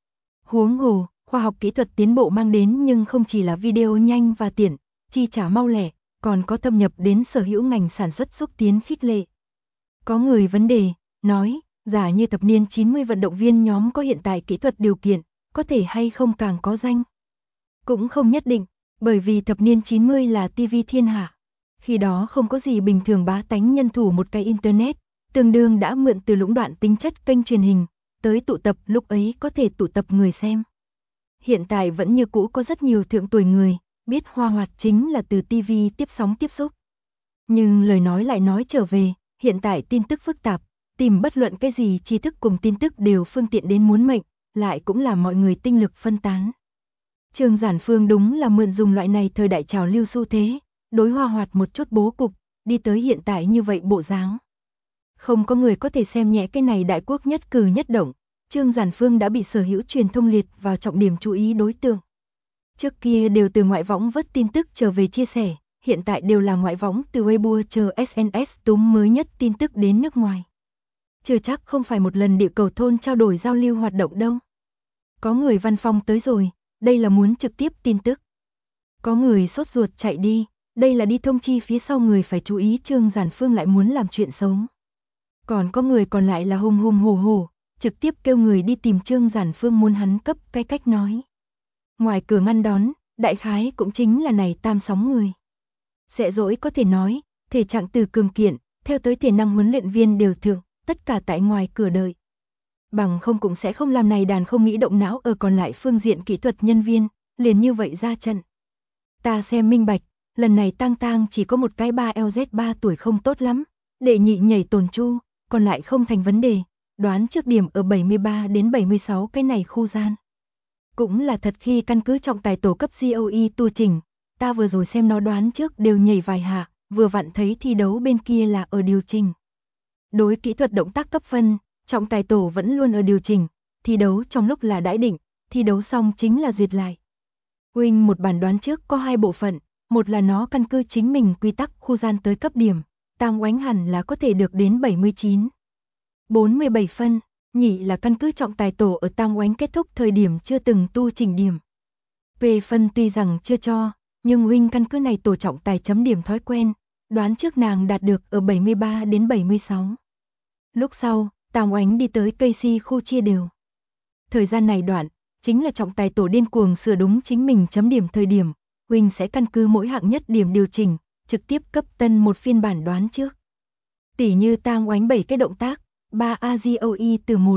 Huống hồ, khoa học kỹ thuật tiến bộ mang đến nhưng không chỉ là video nhanh và tiện, chi trả mau lẻ, còn có thâm nhập đến sở hữu ngành sản xuất xúc tiến khích lệ. Có người vấn đề, nói, giả như thập niên 90 vận động viên nhóm có hiện tại kỹ thuật điều kiện, có thể hay không càng có danh. Cũng không nhất định, bởi vì thập niên 90 là TV thiên hạ. Khi đó không có gì bình thường bá tánh nhân thủ một cái internet, tương đương đã mượn từ lũng đoạn tính chất kênh truyền hình, tới tụ tập lúc ấy có thể tụ tập người xem. Hiện tại vẫn như cũ có rất nhiều thượng tuổi người, biết hoa hoạt chính là từ TV tiếp sóng tiếp xúc. Nhưng lời nói lại nói trở về, hiện tại tin tức phức tạp, tìm bất luận cái gì tri thức cùng tin tức đều phương tiện đến muốn mệnh, lại cũng là mọi người tinh lực phân tán. Trương Giản Phương đúng là mượn dùng loại này thời đại trào lưu xu thế, đối hoa hoạt một chút bố cục, đi tới hiện tại như vậy bộ dáng. Không có người có thể xem nhẹ cái này đại quốc nhất cử nhất động, Trương Giản Phương đã bị sở hữu truyền thông liệt vào trọng điểm chú ý đối tượng. Trước kia đều từ ngoại võng vớt tin tức trở về chia sẻ, hiện tại đều là ngoại võng từ Weibo chờ SNS túm mới nhất tin tức đến nước ngoài. Chưa chắc không phải một lần địa cầu thôn trao đổi giao lưu hoạt động đâu. Có người văn phòng tới rồi, đây là muốn trực tiếp tin tức. Có người sốt ruột chạy đi, đây là đi thông chi phía sau người phải chú ý Trương Giản Phương lại muốn làm chuyện xấu. Còn có người còn lại là hùng hùng hổ hổ, trực tiếp kêu người đi tìm Trương Giản Phương muốn hắn cấp cái cách nói. Ngoài cửa ngăn đón, đại khái cũng chính là này tam sóng người. Sẽ dỗi có thể nói, thể trạng từ cường kiện, theo tới thể năng huấn luyện viên đều thượng, tất cả tại ngoài cửa đợi. Bằng không cũng sẽ không làm này đàn không nghĩ động não ở còn lại phương diện kỹ thuật nhân viên, liền như vậy ra trận. Ta xem minh bạch, lần này Tang Tang chỉ có một cái 3LZ3 tuổi không tốt lắm, đệ nhị nhảy Tồn Chu, còn lại không thành vấn đề, đoán trước điểm ở 73 đến 76 cái này khu gian. Cũng là thật khi căn cứ trọng tài tổ cấp GOE tu trình, ta vừa rồi xem nó đoán trước đều nhảy vài hạ, vừa vặn thấy thi đấu bên kia là ở điều chỉnh. Đối kỹ thuật động tác cấp phân, trọng tài tổ vẫn luôn ở điều chỉnh, thi đấu trong lúc là đãi định, thi đấu xong chính là duyệt lại. Wing một bản đoán trước có hai bộ phận, một là nó căn cứ chính mình quy tắc khu gian tới cấp điểm, Tam Oánh hẳn là có thể được đến 79. 47 phân, nhị là căn cứ trọng tài tổ ở Tam Oánh kết thúc thời điểm chưa từng tu chỉnh điểm. Về phân tuy rằng chưa cho, nhưng Wing căn cứ này tổ trọng tài chấm điểm thói quen, đoán trước nàng đạt được ở 73 đến 76. Lúc sau, Tam Oánh đi tới Casey khu chia đều. Thời gian này đoạn, chính là trọng tài tổ điên cuồng sửa đúng chính mình chấm điểm thời điểm, Wing sẽ căn cứ mỗi hạng nhất điểm điều chỉnh, trực tiếp cấp tân một phiên bản đoán trước. Tỉ như Tam Oánh 7 cái động tác, 3 AGOE từ 1.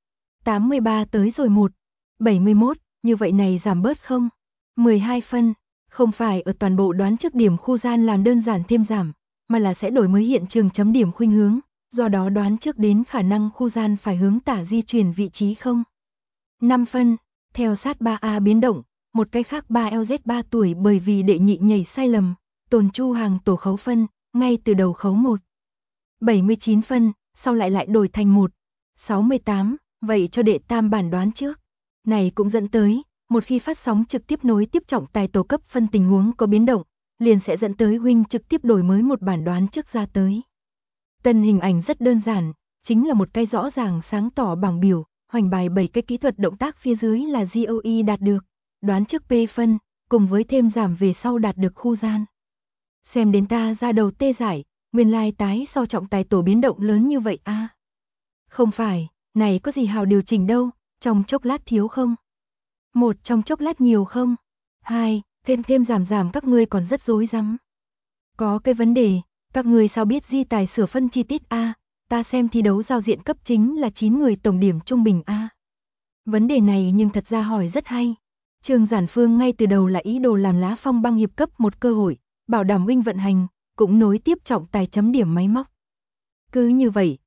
83 tới rồi 1. 71, như vậy này giảm bớt không? 12 phân, không phải ở toàn bộ đoán trước điểm khu gian làm đơn giản thêm giảm, mà là sẽ đổi mới hiện trường chấm điểm khuynh hướng, do đó đoán trước đến khả năng khu gian phải hướng tả di chuyển vị trí không? 5 phân, theo sát 3A biến động, một cái khác 3LZ3 tuổi bởi vì đệ nhị nhảy sai lầm, Tồn Chu hàng tổ khấu phân, ngay từ đầu khấu 1. 79 phân, sau lại đổi thành 1. 68, vậy cho đệ tam bản đoán trước. Này cũng dẫn tới, một khi phát sóng trực tiếp nối tiếp trọng tài tổ cấp phân tình huống có biến động, liền sẽ dẫn tới Wing trực tiếp đổi mới một bản đoán trước ra tới. Tân hình ảnh rất đơn giản, chính là một cái rõ ràng sáng tỏ bảng biểu, hoành bài 7 cái kỹ thuật động tác phía dưới là GOE đạt được, đoán trước P phân, cùng với thêm giảm về sau đạt được khu gian. Xem đến ta ra đầu tê dại, nguyên lai tái so trọng tài tổ biến động lớn như vậy a. Không phải, này có gì hào điều chỉnh đâu, trong chốc lát thiếu không? 1 trong chốc lát nhiều không? 2, thêm giảm các ngươi còn rất rối rắm. Có cái vấn đề, các ngươi sao biết di tài sửa phân chi tiết a? Ta xem thi đấu giao diện cấp chính là 9 người tổng điểm trung bình a. Vấn đề này nhưng thật ra hỏi rất hay. Trương Giản Phương ngay từ đầu là ý đồ làm Lá Phong băng hiệp cấp một cơ hội, bảo đảm Wing vận hành, cũng nối tiếp trọng tài chấm điểm máy móc. Cứ như vậy,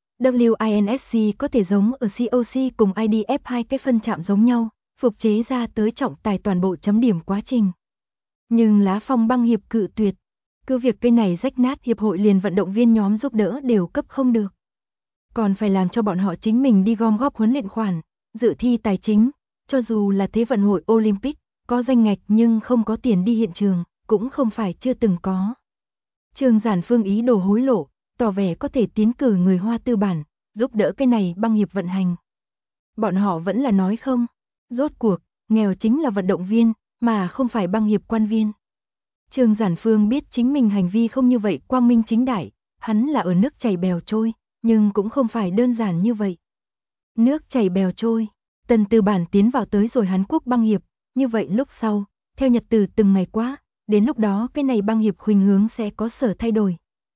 WINSC có thể giống ở COC cùng IDF hai cái phân chạm giống nhau, phục chế ra tới trọng tài toàn bộ chấm điểm quá trình. Nhưng Lá Phong băng hiệp cự tuyệt. Cứ việc cái này rách nát hiệp hội liền vận động viên nhóm giúp đỡ đều cấp không được. Còn phải làm cho bọn họ chính mình đi gom góp huấn luyện khoản, dự thi tài chính, cho dù là Thế vận hội Olympic, có danh ngạch nhưng không có tiền đi hiện trường, cũng không phải chưa từng có. Trương Giản Phương ý đồ hối lộ, tỏ vẻ có thể tiến cử người Hoa tư bản, giúp đỡ cái này băng hiệp vận hành. Bọn họ vẫn là nói không, rốt cuộc, nghèo chính là vận động viên, mà không phải băng hiệp quan viên. Trương Giản Phương biết chính mình hành vi không như vậy quang minh chính đại, hắn là ở nước chảy bèo trôi, nhưng cũng không phải đơn giản như vậy. Nước chảy bèo trôi, Tần Tư Bản tiến vào tới rồi Hàn Quốc băng hiệp, như vậy lúc sau, theo nhật từ từng ngày qua, đến lúc đó cái này băng hiệp khuynh hướng sẽ có sở thay đổi.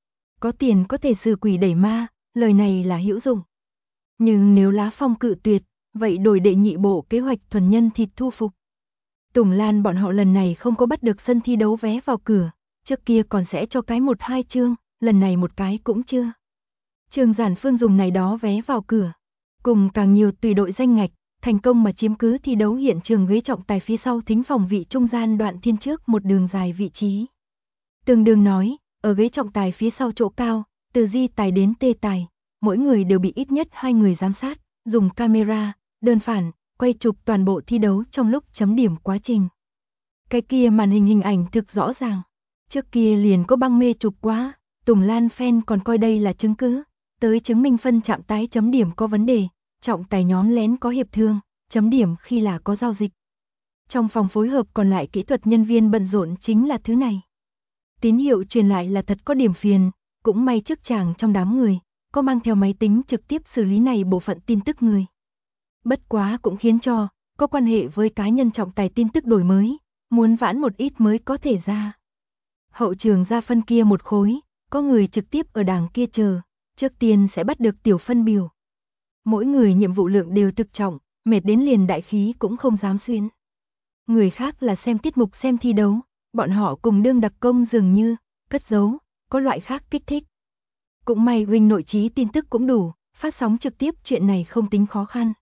Có tiền có thể xử quỷ đẩy ma, lời này là hữu dụng. Nhưng nếu Lá Phong cự tuyệt, vậy đổi đệ nhị bộ kế hoạch thuần nhân thịt thu phục. Tùng Lan bọn họ lần này không có bắt được sân thi đấu vé vào cửa, trước kia còn sẽ cho cái 1-2 chương, lần này một cái cũng chưa. Trương Giản Phương dùng này đó vé vào cửa, cùng càng nhiều tùy đội danh ngạch, thành công mà chiếm cứ thi đấu hiện trường ghế trọng tài phía sau thính phòng vị trung gian đoạn thiên trước một đường dài vị trí. Tương đương nói, ở ghế trọng tài phía sau chỗ cao, từ Di tài đến Tê tài, mỗi người đều bị ít nhất 2 người giám sát, dùng camera, đơn phản, quay chụp toàn bộ thi đấu trong lúc chấm điểm quá trình. Cái kia màn hình ảnh thực rõ ràng. Trước kia liền có băng mê chụp quá, Tùng Lan fan còn coi đây là chứng cứ, tới chứng minh phân chạm tái chấm điểm có vấn đề, trọng tài nhóm lén có hiệp thương, chấm điểm khi là có giao dịch. Trong phòng phối hợp còn lại kỹ thuật nhân viên bận rộn chính là thứ này. Tín hiệu truyền lại là thật có điểm phiền, cũng may trước chàng trong đám người, có mang theo máy tính trực tiếp xử lý này bộ phận tin tức người. Bất quá cũng khiến cho, có quan hệ với cá nhân trọng tài tin tức đổi mới, muốn vãn một ít mới có thể ra. Hậu trường ra phân kia một khối, có người trực tiếp ở đàng kia chờ, trước tiên sẽ bắt được tiểu phân biểu. Mỗi người nhiệm vụ lượng đều thực trọng, mệt đến liền đại khí cũng không dám xuyên. Người khác là xem tiết mục xem thi đấu, bọn họ cùng đương đặc công dường như, cất giấu, có loại khác kích thích. Cũng may Wing nội trí tin tức cũng đủ, phát sóng trực tiếp chuyện này không tính khó khăn.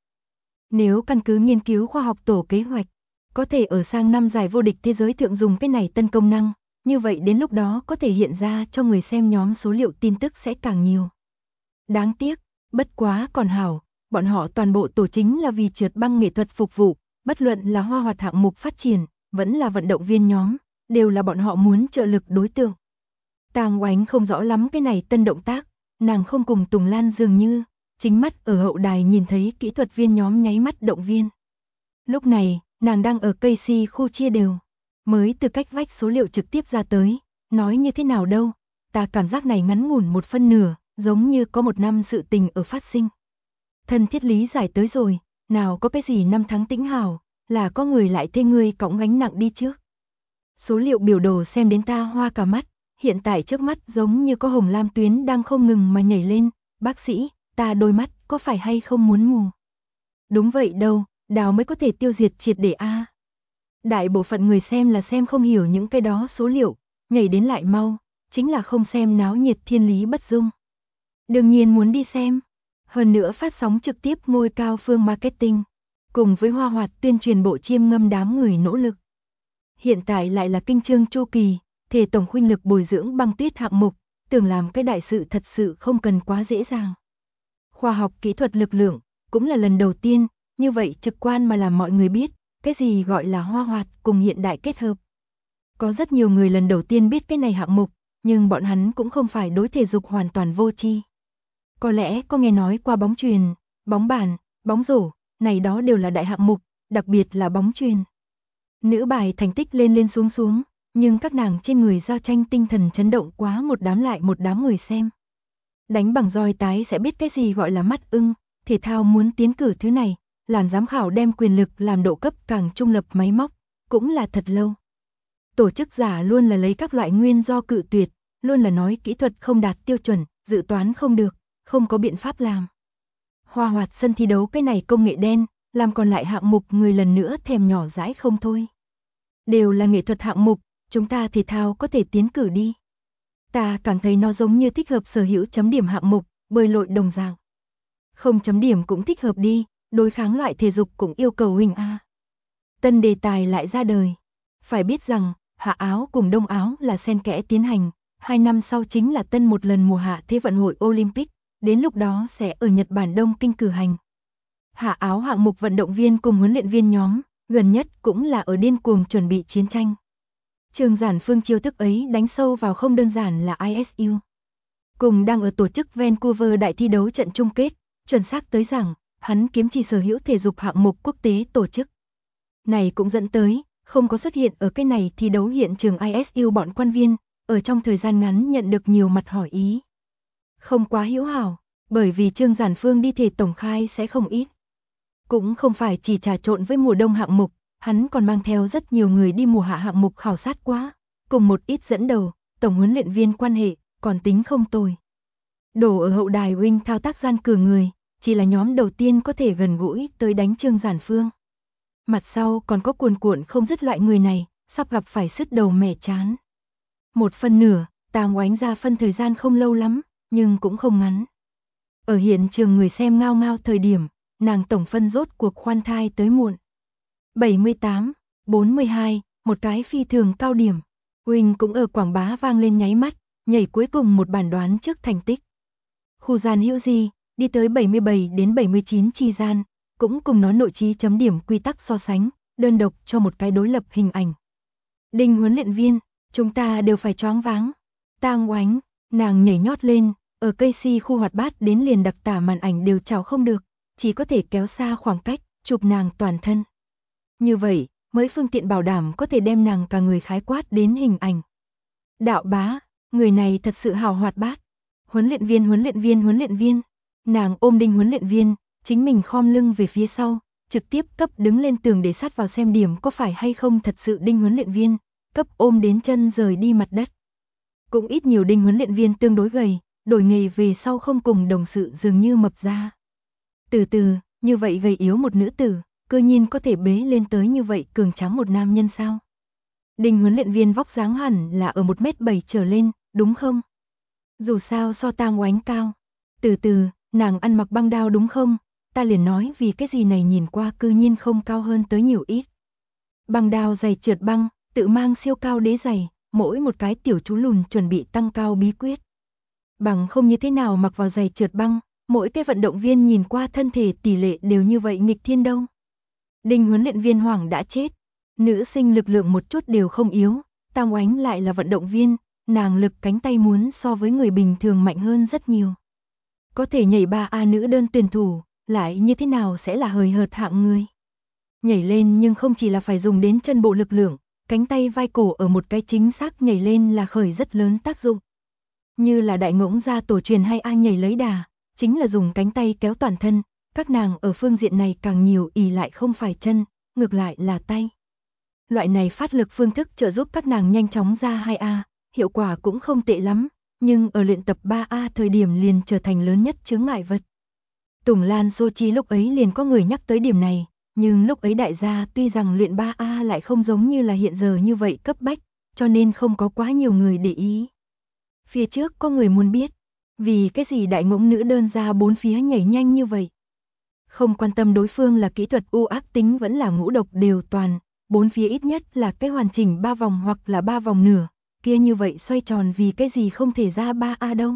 Nếu căn cứ nghiên cứu khoa học tổ kế hoạch, có thể ở sang năm giải vô địch thế giới thượng dùng cái này tân công năng, như vậy đến lúc đó có thể hiện ra cho người xem nhóm số liệu tin tức sẽ càng nhiều. Đáng tiếc, bất quá còn hảo, bọn họ toàn bộ tổ chính là vì trượt băng nghệ thuật phục vụ, bất luận là hoa hoạt hạng mục phát triển, vẫn là vận động viên nhóm, đều là bọn họ muốn trợ lực đối tượng. Tang Oánh không rõ lắm cái này tân động tác, nàng không cùng Tùng Lan dường như, chính mắt ở hậu đài nhìn thấy kỹ thuật viên nhóm nháy mắt động viên. Lúc này, nàng đang ở cây si khu chia đều, mới từ cách vách số liệu trực tiếp ra tới, nói như thế nào đâu, ta cảm giác này ngắn ngủn 1/2, giống như có 1 năm sự tình ở phát sinh. Thân thiết lý giải tới rồi, nào có cái gì 5 tháng tĩnh hào, là có người lại thuê người cõng gánh nặng đi trước. Số liệu biểu đồ xem đến ta hoa cả mắt, hiện tại trước mắt giống như có hồng lam tuyến đang không ngừng mà nhảy lên, bác sĩ, ta đôi mắt có phải hay không muốn mù? Đúng vậy đâu, đào mới có thể tiêu diệt triệt để a. Đại bộ phận người xem là xem không hiểu những cái đó số liệu, nhảy đến lại mau, chính là không xem náo nhiệt thiên lý bất dung. Đương nhiên muốn đi xem. Hơn nữa phát sóng trực tiếp ngôi cao phương marketing, cùng với hoa hoạt tuyên truyền bộ chiêm ngâm đám người nỗ lực. Hiện tại lại là kinh chương chu kỳ, thể tổng khuynh lực bồi dưỡng băng tuyết hạng mục, tưởng làm cái đại sự thật sự không cần quá dễ dàng. Khoa học kỹ thuật lực lượng, cũng là lần đầu tiên, như vậy trực quan mà làm mọi người biết, cái gì gọi là hoa hoạt cùng hiện đại kết hợp. Có rất nhiều người lần đầu tiên biết cái này hạng mục, nhưng bọn hắn cũng không phải đối thể dục hoàn toàn vô tri. Có lẽ có nghe nói qua bóng chuyền, bóng bàn, bóng rổ, này đó đều là đại hạng mục, đặc biệt là bóng chuyền. Nữ bài thành tích lên lên xuống xuống, nhưng các nàng trên người giao tranh tinh thần chấn động quá một đám lại một đám người xem. Đánh bằng roi tái sẽ biết cái gì gọi là mắt ưng, thể thao muốn tiến cử thứ này, làm giám khảo đem quyền lực làm độ cấp càng trung lập máy móc, cũng là thật lâu. Tổ chức giả luôn là lấy các loại nguyên do cự tuyệt, luôn là nói kỹ thuật không đạt tiêu chuẩn, dự toán không được, không có biện pháp làm. Hoa hoạt sân thi đấu cái này công nghệ đen, làm còn lại hạng mục người lần nữa thèm nhỏ dãi không thôi. Đều là nghệ thuật hạng mục, chúng ta thể thao có thể tiến cử đi. Ta cảm thấy nó giống như thích hợp sở hữu chấm điểm hạng mục, bơi lội đồng dạng. Không chấm điểm cũng thích hợp đi, đối kháng loại thể dục cũng yêu cầu huynh A. Tân đề tài lại ra đời. Phải biết rằng, Hạ Áo cùng Đông Áo là xen kẽ tiến hành, 2 năm sau chính là tân một lần mùa hạ Thế vận hội Olympic, đến lúc đó sẽ ở Nhật Bản Đông Kinh cử hành. Hạ Áo hạng mục vận động viên cùng huấn luyện viên nhóm, gần nhất cũng là ở điên cuồng chuẩn bị chiến tranh. Trương Giản Phương chiêu thức ấy đánh sâu vào không đơn giản là ISU. Cùng đang ở tổ chức Vancouver đại thi đấu trận chung kết, chuẩn xác tới rằng, hắn kiếm chỉ sở hữu thể dục hạng mục quốc tế tổ chức. Này cũng dẫn tới, không có xuất hiện ở cái này thi đấu hiện trường ISU bọn quan viên, ở trong thời gian ngắn nhận được nhiều mặt hỏi ý. Không quá hữu hảo, bởi vì Trương Giản Phương đi thể tổng khai sẽ không ít. Cũng không phải chỉ trà trộn với mùa đông hạng mục, hắn còn mang theo rất nhiều người đi mùa hạ hạng mục khảo sát quá, cùng một ít dẫn đầu, tổng huấn luyện viên quan hệ, còn tính không tồi. Đổ ở hậu đài wing thao tác gian cường người, chỉ là nhóm đầu tiên có thể gần gũi tới đánh Trương Giản Phương. Mặt sau còn có cuồn cuộn không dứt loại người này, sắp gặp phải sứt đầu mẻ chán. Một phần nửa, Tàng Oánh ra phân thời gian không lâu lắm, nhưng cũng không ngắn. Ở hiện trường người xem ngao ngao thời điểm, nàng tổng phân rốt cuộc khoan thai tới muộn. 78-42, một cái phi thường cao điểm. Wing cũng ở quảng bá vang lên nháy mắt, nhảy cuối cùng một bản đoán trước thành tích. Khu gian hữu gì, đi tới 77 đến 79 chi gian, cũng cùng nó nội trí chấm điểm quy tắc so sánh, đơn độc cho một cái đối lập hình ảnh. Đinh huấn luyện viên, chúng ta đều phải choáng váng. Tang Oánh, nàng nhảy nhót lên, ở cây si khu hoạt bát đến liền đặc tả màn ảnh đều chào không được, chỉ có thể kéo xa khoảng cách, chụp nàng toàn thân. Như vậy, mới phương tiện bảo đảm có thể đem nàng cả người khái quát đến hình ảnh. Đạo bá, người này thật sự hào hoạt bát. Huấn luyện viên. Nàng ôm Đinh huấn luyện viên, chính mình khom lưng về phía sau, trực tiếp cấp đứng lên tường để sát vào xem điểm có phải hay không thật sự Đinh huấn luyện viên, cấp ôm đến chân rời đi mặt đất. Cũng ít nhiều Đinh huấn luyện viên tương đối gầy, đổi nghề về sau không cùng đồng sự dường như mập ra. Từ từ, như vậy gầy yếu một nữ tử, cơ nhiên có thể bế lên tới như vậy cường tráng một nam nhân sao? Đinh huấn luyện viên vóc dáng hẳn là ở 1m7 trở lên, đúng không? Dù sao so Tang Oánh cao. Từ từ, nàng ăn mặc băng đao đúng không? Ta liền nói vì cái gì này nhìn qua cư nhiên không cao hơn tới nhiều ít. Băng đao giày trượt băng, tự mang siêu cao đế giày, mỗi một cái tiểu chú lùn chuẩn bị tăng cao bí quyết. Bằng không như thế nào mặc vào giày trượt băng, mỗi cái vận động viên nhìn qua thân thể tỷ lệ đều như vậy nghịch thiên đâu. Đinh huấn luyện viên hoảng đã chết. Nữ sinh lực lượng một chút đều không yếu, Tang Oánh lại là vận động viên, nàng lực cánh tay muốn so với người bình thường mạnh hơn rất nhiều. Có thể nhảy 3A nữ đơn tuyển thủ, lại như thế nào sẽ là hời hợt hạng người. Nhảy lên nhưng không chỉ là phải dùng đến chân bộ lực lượng, cánh tay vai cổ ở một cái chính xác nhảy lên là khởi rất lớn tác dụng. Như là đại ngỗng ra tổ truyền hay ai nhảy lấy đà, chính là dùng cánh tay kéo toàn thân, các nàng ở phương diện này càng nhiều ỷ lại không phải chân, ngược lại là tay. Loại này phát lực phương thức trợ giúp các nàng nhanh chóng ra 2A, hiệu quả cũng không tệ lắm, nhưng ở luyện tập 3A thời điểm liền trở thành lớn nhất chướng ngại vật. Tùng Lan Sochi lúc ấy liền có người nhắc tới điểm này, nhưng lúc ấy đại gia tuy rằng luyện 3A lại không giống như là hiện giờ như vậy cấp bách, cho nên không có quá nhiều người để ý. Phía trước có người muốn biết, vì cái gì đại ngỗng nữ đơn ra bốn phía nhảy nhanh như vậy. Không quan tâm đối phương là kỹ thuật ác tính vẫn là ngũ độc đều toàn, bốn phía ít nhất là cái hoàn chỉnh 3 vòng hoặc là 3 vòng nửa, kia như vậy xoay tròn vì cái gì không thể ra 3A đâu.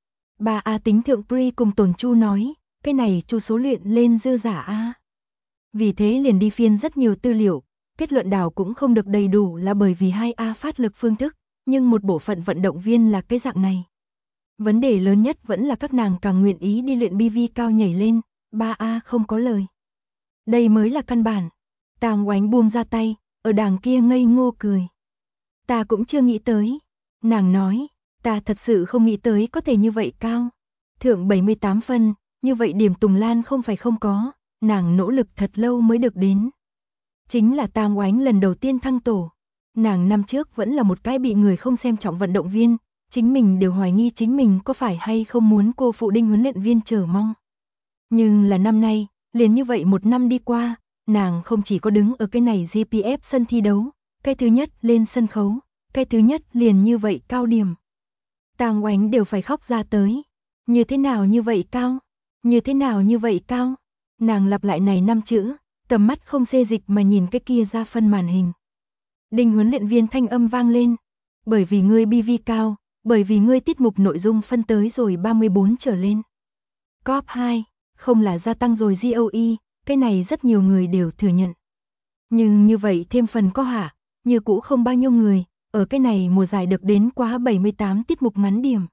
3A tính thượng Pri cùng Tồn Chu nói, cái này chu số luyện lên dư giả A. Vì thế liền đi phiên rất nhiều tư liệu, kết luận đảo cũng không được đầy đủ là bởi vì 2A phát lực phương thức, nhưng một bộ phận vận động viên là cái dạng này. Vấn đề lớn nhất vẫn là các nàng càng nguyện ý đi luyện BV cao nhảy lên, 3A không có lời. Đây mới là căn bản. Tang Oánh buông ra tay, ở đàng kia ngây ngô cười. Ta cũng chưa nghĩ tới. Nàng nói, ta thật sự không nghĩ tới có thể như vậy cao. Thượng 78 phân, như vậy điểm Tùng Lan không phải không có, nàng nỗ lực thật lâu mới được đến. Chính là Tang Oánh lần đầu tiên thăng tổ. Nàng năm trước vẫn là một cái bị người không xem trọng vận động viên, chính mình đều hoài nghi chính mình có phải hay không muốn cô phụ Đinh huấn luyện viên chờ mong. Nhưng là năm nay, Liền như vậy một năm đi qua, nàng không chỉ có đứng ở cái này GPF sân thi đấu, cái thứ nhất lên sân khấu, cái thứ nhất liền như vậy cao điểm. Tang Oánh đều phải khóc ra tới. Như thế nào như vậy cao? Như thế nào như vậy cao? Nàng lặp lại này 5 chữ, tầm mắt không xê dịch mà nhìn cái kia ra phân màn hình. Đinh huấn luyện viên thanh âm vang lên. Bởi vì ngươi BV cao, bởi vì ngươi tiết mục nội dung phân tới rồi 34 trở lên. Top 2, không là gia tăng rồi GOE, cái này rất nhiều người đều thừa nhận. Nhưng như vậy thêm phần có hả, như cũ không bao nhiêu người, ở cái này mùa giải được đến quá 78 tiết mục ngắn điểm.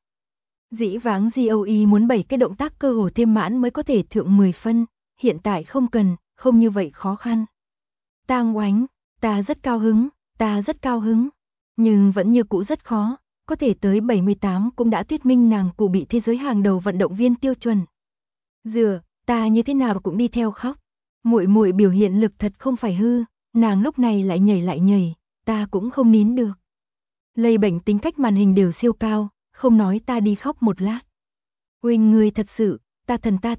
Dĩ vãng GOE muốn 7 cái động tác cơ hồ thêm mãn mới có thể thượng 10 phân, hiện tại không cần, không như vậy khó khăn. Tang Oánh, ta rất cao hứng, ta rất cao hứng, nhưng vẫn như cũ rất khó, có thể tới 78 cũng đã thuyết minh nàng cụ bị thế giới hàng đầu vận động viên tiêu chuẩn. Dựa, ta như thế nào cũng đi theo khóc. Muội muội biểu hiện lực thật không phải hư, nàng lúc này lại nhảy, ta cũng không nín được. Lây bệnh tính cách màn hình đều siêu cao, không nói ta đi khóc một lát. Huynh ngươi thật sự, ta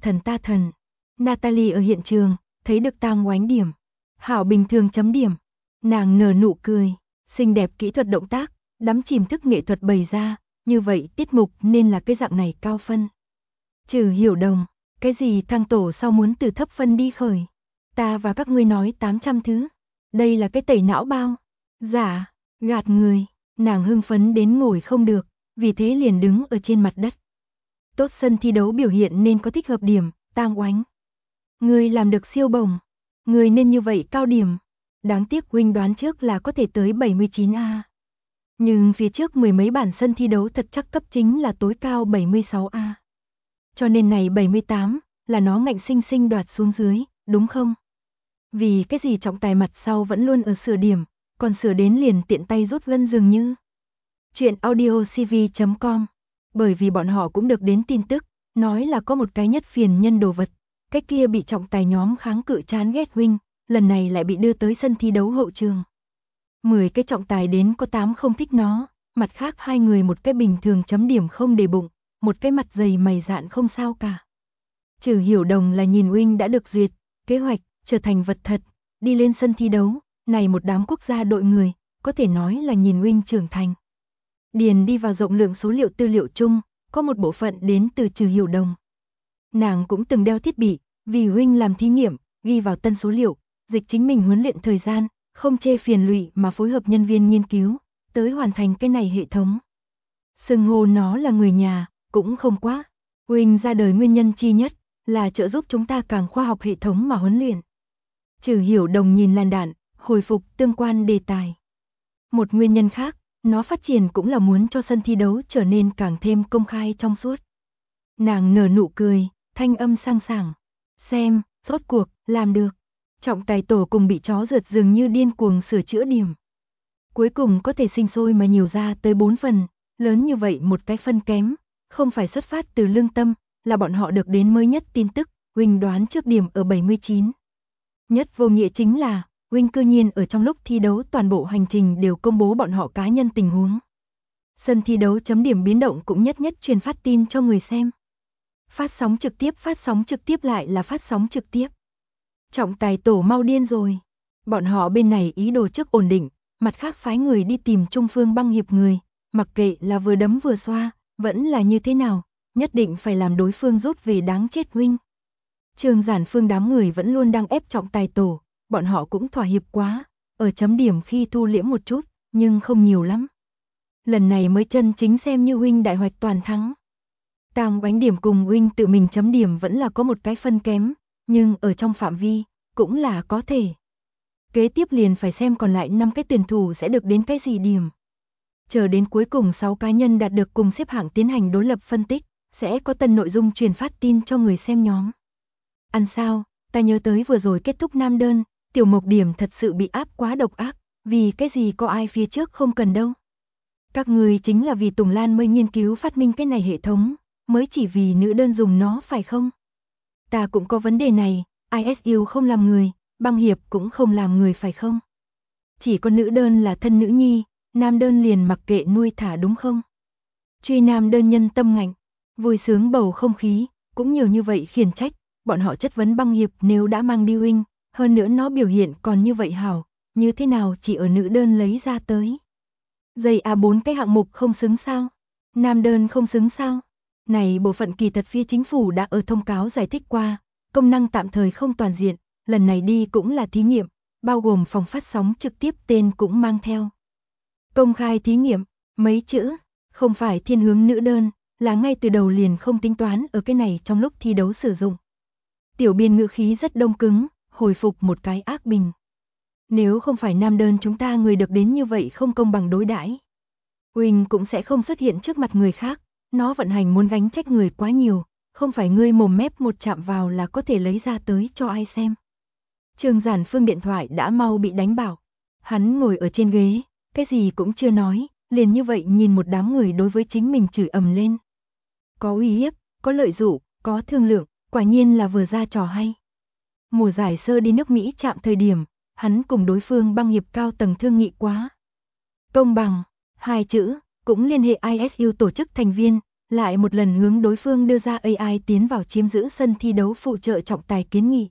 thần. Natalie ở hiện trường, thấy được Tang Oánh điểm. Hảo bình thường chấm điểm. Nàng nở nụ cười, xinh đẹp kỹ thuật động tác, đắm chìm thức nghệ thuật bày ra, như vậy tiết mục nên là cái dạng này cao phân. Trừ Hiểu Đồng, cái gì thăng tổ sau muốn từ thấp phân đi khởi. Ta và các ngươi nói 800 thứ. Đây là cái tẩy não bao. Giả, gạt người, nàng hưng phấn đến ngồi không được, vì thế liền đứng ở trên mặt đất. Tốt sân thi đấu biểu hiện nên có thích hợp điểm, Tang Oánh. Ngươi làm được siêu bổng, ngươi nên như vậy cao điểm. Đáng tiếc huynh đoán trước là có thể tới 79A. Nhưng phía trước mười mấy bản sân thi đấu thật chắc cấp chính là tối cao 76A. Cho nên này 78 là nó ngạnh sinh sinh đoạt xuống dưới, đúng không? Vì cái gì trọng tài mặt sau vẫn luôn ở sửa điểm, còn sửa đến liền tiện tay rút gân dường như. Chuyện audiocv.com. Bởi vì bọn họ cũng được đến tin tức, nói là có một cái nhất phiền nhân đồ vật, cái kia bị trọng tài nhóm kháng cự chán ghét huynh, lần này lại bị đưa tới sân thi đấu hậu trường. 10 cái trọng tài đến có 8 không thích nó, mặt khác 2 người một cái bình thường chấm điểm không để bụng, một cái mặt dày mày dạn không sao cả. Trừ Hiểu Đồng là nhìn huynh đã được duyệt, kế hoạch, trở thành vật thật, đi lên sân thi đấu, này một đám quốc gia đội người, có thể nói là nhìn huynh trưởng thành. Điền đi vào rộng lượng số liệu tư liệu chung, có một bộ phận đến từ Trừ Hiểu Đồng. Nàng cũng từng đeo thiết bị, vì huynh làm thí nghiệm, ghi vào tân số liệu, dịch chính mình huấn luyện thời gian, không chê phiền lụy mà phối hợp nhân viên nghiên cứu, tới hoàn thành cái này hệ thống. Xưng hô nó là người nhà, cũng không quá. Huynh ra đời nguyên nhân chi nhất, là trợ giúp chúng ta càng khoa học hệ thống mà huấn luyện. Trừ Hiểu Đồng nhìn làn đạn, hồi phục tương quan đề tài. Một nguyên nhân khác, nó phát triển cũng là muốn cho sân thi đấu trở nên càng thêm công khai trong suốt. Nàng nở nụ cười, thanh âm sang sảng. Xem, rốt cuộc, làm được. Trọng tài tổ cùng bị chó rượt dường như điên cuồng sửa chữa điểm. Cuối cùng có thể sinh sôi mà nhiều ra tới 4 phần, lớn như vậy một cái phân kém, không phải xuất phát từ lương tâm, là bọn họ được đến mới nhất tin tức, huynh đoán trước điểm ở 79. Nhất vô nghĩa chính là, huynh cư nhiên ở trong lúc thi đấu toàn bộ hành trình đều công bố bọn họ cá nhân tình huống. Sân thi đấu chấm điểm biến động cũng nhất nhất truyền phát tin cho người xem. Phát sóng trực tiếp lại là phát sóng trực tiếp. Trọng tài tổ mau điên rồi. Bọn họ bên này ý đồ trước ổn định, mặt khác phái người đi tìm Trung Phương băng hiệp người, mặc kệ là vừa đấm vừa xoa, vẫn là như thế nào, nhất định phải làm đối phương rút về đáng chết huynh. Trương Giản Phương đám người vẫn luôn đang ép trọng tài tổ, bọn họ cũng thỏa hiệp quá, ở chấm điểm khi thu liễm một chút, nhưng không nhiều lắm. Lần này mới chân chính xem như huynh đại hoạch toàn thắng. Tang Oánh điểm cùng huynh tự mình chấm điểm vẫn là có một cái phân kém, nhưng ở trong phạm vi, cũng là có thể. Kế tiếp liền phải xem còn lại 5 cái tuyển thủ sẽ được đến cái gì điểm. Chờ đến cuối cùng 6 cá nhân đạt được cùng xếp hạng tiến hành đối lập phân tích, sẽ có tân nội dung truyền phát tin cho người xem nhóm. Ăn sao, ta nhớ tới vừa rồi kết thúc nam đơn, Tiểu Mộc điểm thật sự bị áp quá độc ác, vì cái gì có ai phía trước không cần đâu. Các người chính là vì Tùng Lan mới nghiên cứu phát minh cái này hệ thống, mới chỉ vì nữ đơn dùng nó phải không? Ta cũng có vấn đề này, ISU không làm người, băng hiệp cũng không làm người phải không? Chỉ có nữ đơn là thân nữ nhi, nam đơn liền mặc kệ nuôi thả đúng không? Truy nam đơn nhân tâm ngạnh, vui sướng bầu không khí, cũng nhiều như vậy khiển trách, bọn họ chất vấn băng hiệp nếu đã mang đi wing, hơn nữa nó biểu hiện còn như vậy hảo, như thế nào chỉ ở nữ đơn lấy ra tới. Giày A4 cái hạng mục không xứng sao? Nam đơn không xứng sao? Này bộ phận kỳ thật phía chính phủ đã ở thông cáo giải thích qua, công năng tạm thời không toàn diện, lần này đi cũng là thí nghiệm, bao gồm phòng phát sóng trực tiếp tên cũng mang theo. Công khai thí nghiệm, mấy chữ, không phải thiên hướng nữ đơn, là ngay từ đầu liền không tính toán ở cái này trong lúc thi đấu sử dụng. Tiểu biên ngữ khí rất đông cứng, hồi phục một cái ác bình. Nếu không phải nam đơn chúng ta người được đến như vậy không công bằng đối đãi, Wing cũng sẽ không xuất hiện trước mặt người khác, nó vận hành muốn gánh trách người quá nhiều, không phải ngươi mồm mép một chạm vào là có thể lấy ra tới cho ai xem. Trương Giản Phương điện thoại đã mau bị đánh bảo, hắn ngồi ở trên ghế, cái gì cũng chưa nói, liền như vậy nhìn một đám người đối với chính mình chửi ầm lên. Có uy hiếp, có lợi dụ, có thương lượng, quả nhiên là vừa ra trò hay. Mùa giải sơ đi nước Mỹ chạm thời điểm, hắn cùng đối phương băng hiệp cao tầng thương nghị quá. Công bằng, hai chữ, cũng liên hệ ISU tổ chức thành viên, lại một lần hướng đối phương đưa ra AI tiến vào chiếm giữ sân thi đấu phụ trợ trọng tài kiến nghị.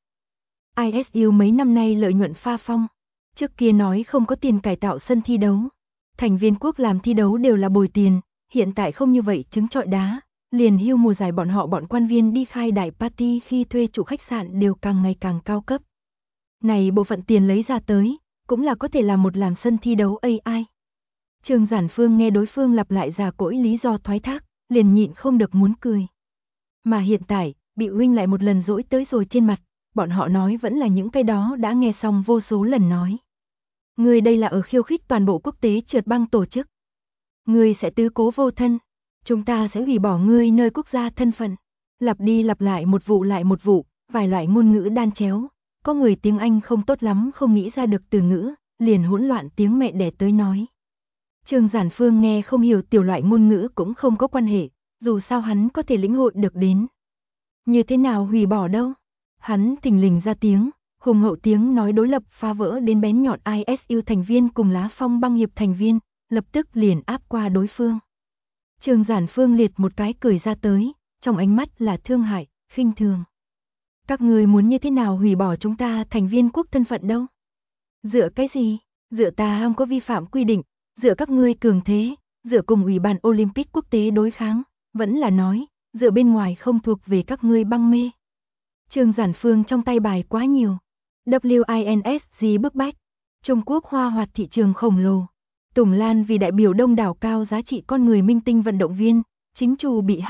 ISU mấy năm nay lợi nhuận pha phong, trước kia nói không có tiền cải tạo sân thi đấu. Thành viên quốc làm thi đấu đều là bồi tiền, hiện tại không như vậy trứng trọi đá, liền hưu mùa giải bọn quan viên đi khai đại party khi thuê chủ khách sạn đều càng ngày càng cao cấp. Này bộ phận tiền lấy ra tới, cũng là có thể làm một làm sân thi đấu AI. Trương Giản Phương nghe đối phương lặp lại già cỗi lý do thoái thác, liền nhịn không được muốn cười. Mà hiện tại, bị huynh lại một lần dỗi tới rồi trên mặt, bọn họ nói vẫn là những cái đó đã nghe xong vô số lần nói. Người đây là ở khiêu khích toàn bộ quốc tế trượt băng tổ chức. Người sẽ tứ cố vô thân, chúng ta sẽ hủy bỏ ngươi nơi quốc gia thân phận. Lặp đi lặp lại một vụ lại một vụ, vài loại ngôn ngữ đan chéo. Có người tiếng Anh không tốt lắm không nghĩ ra được từ ngữ, liền hỗn loạn tiếng mẹ đẻ tới nói. Trương Giản Phương nghe không hiểu tiểu loại ngôn ngữ cũng không có quan hệ, dù sao hắn có thể lĩnh hội được đến. Như thế nào hủy bỏ đâu? Hắn thình lình ra tiếng, hùng hậu tiếng nói đối lập phá vỡ đến bén nhọn ISU thành viên cùng Lá Phong băng hiệp thành viên, lập tức liền áp qua đối phương. Trương Giản Phương liệt một cái cười ra tới, trong ánh mắt là thương hại, khinh thường. Các người muốn như thế nào hủy bỏ chúng ta thành viên quốc thân phận đâu? Dựa cái gì? Dựa ta không có vi phạm quy định, dựa các ngươi cường thế, dựa cùng Ủy ban Olympic quốc tế đối kháng, vẫn là nói, dựa bên ngoài không thuộc về các ngươi băng mê. Trương Giản Phương trong tay bài quá nhiều. WINSG bức bách. Trung Quốc hoa hoạt thị trường khổng lồ. Tùng Lan vì đại biểu đông đảo cao giá trị con người minh tinh vận động viên, chính chủ bị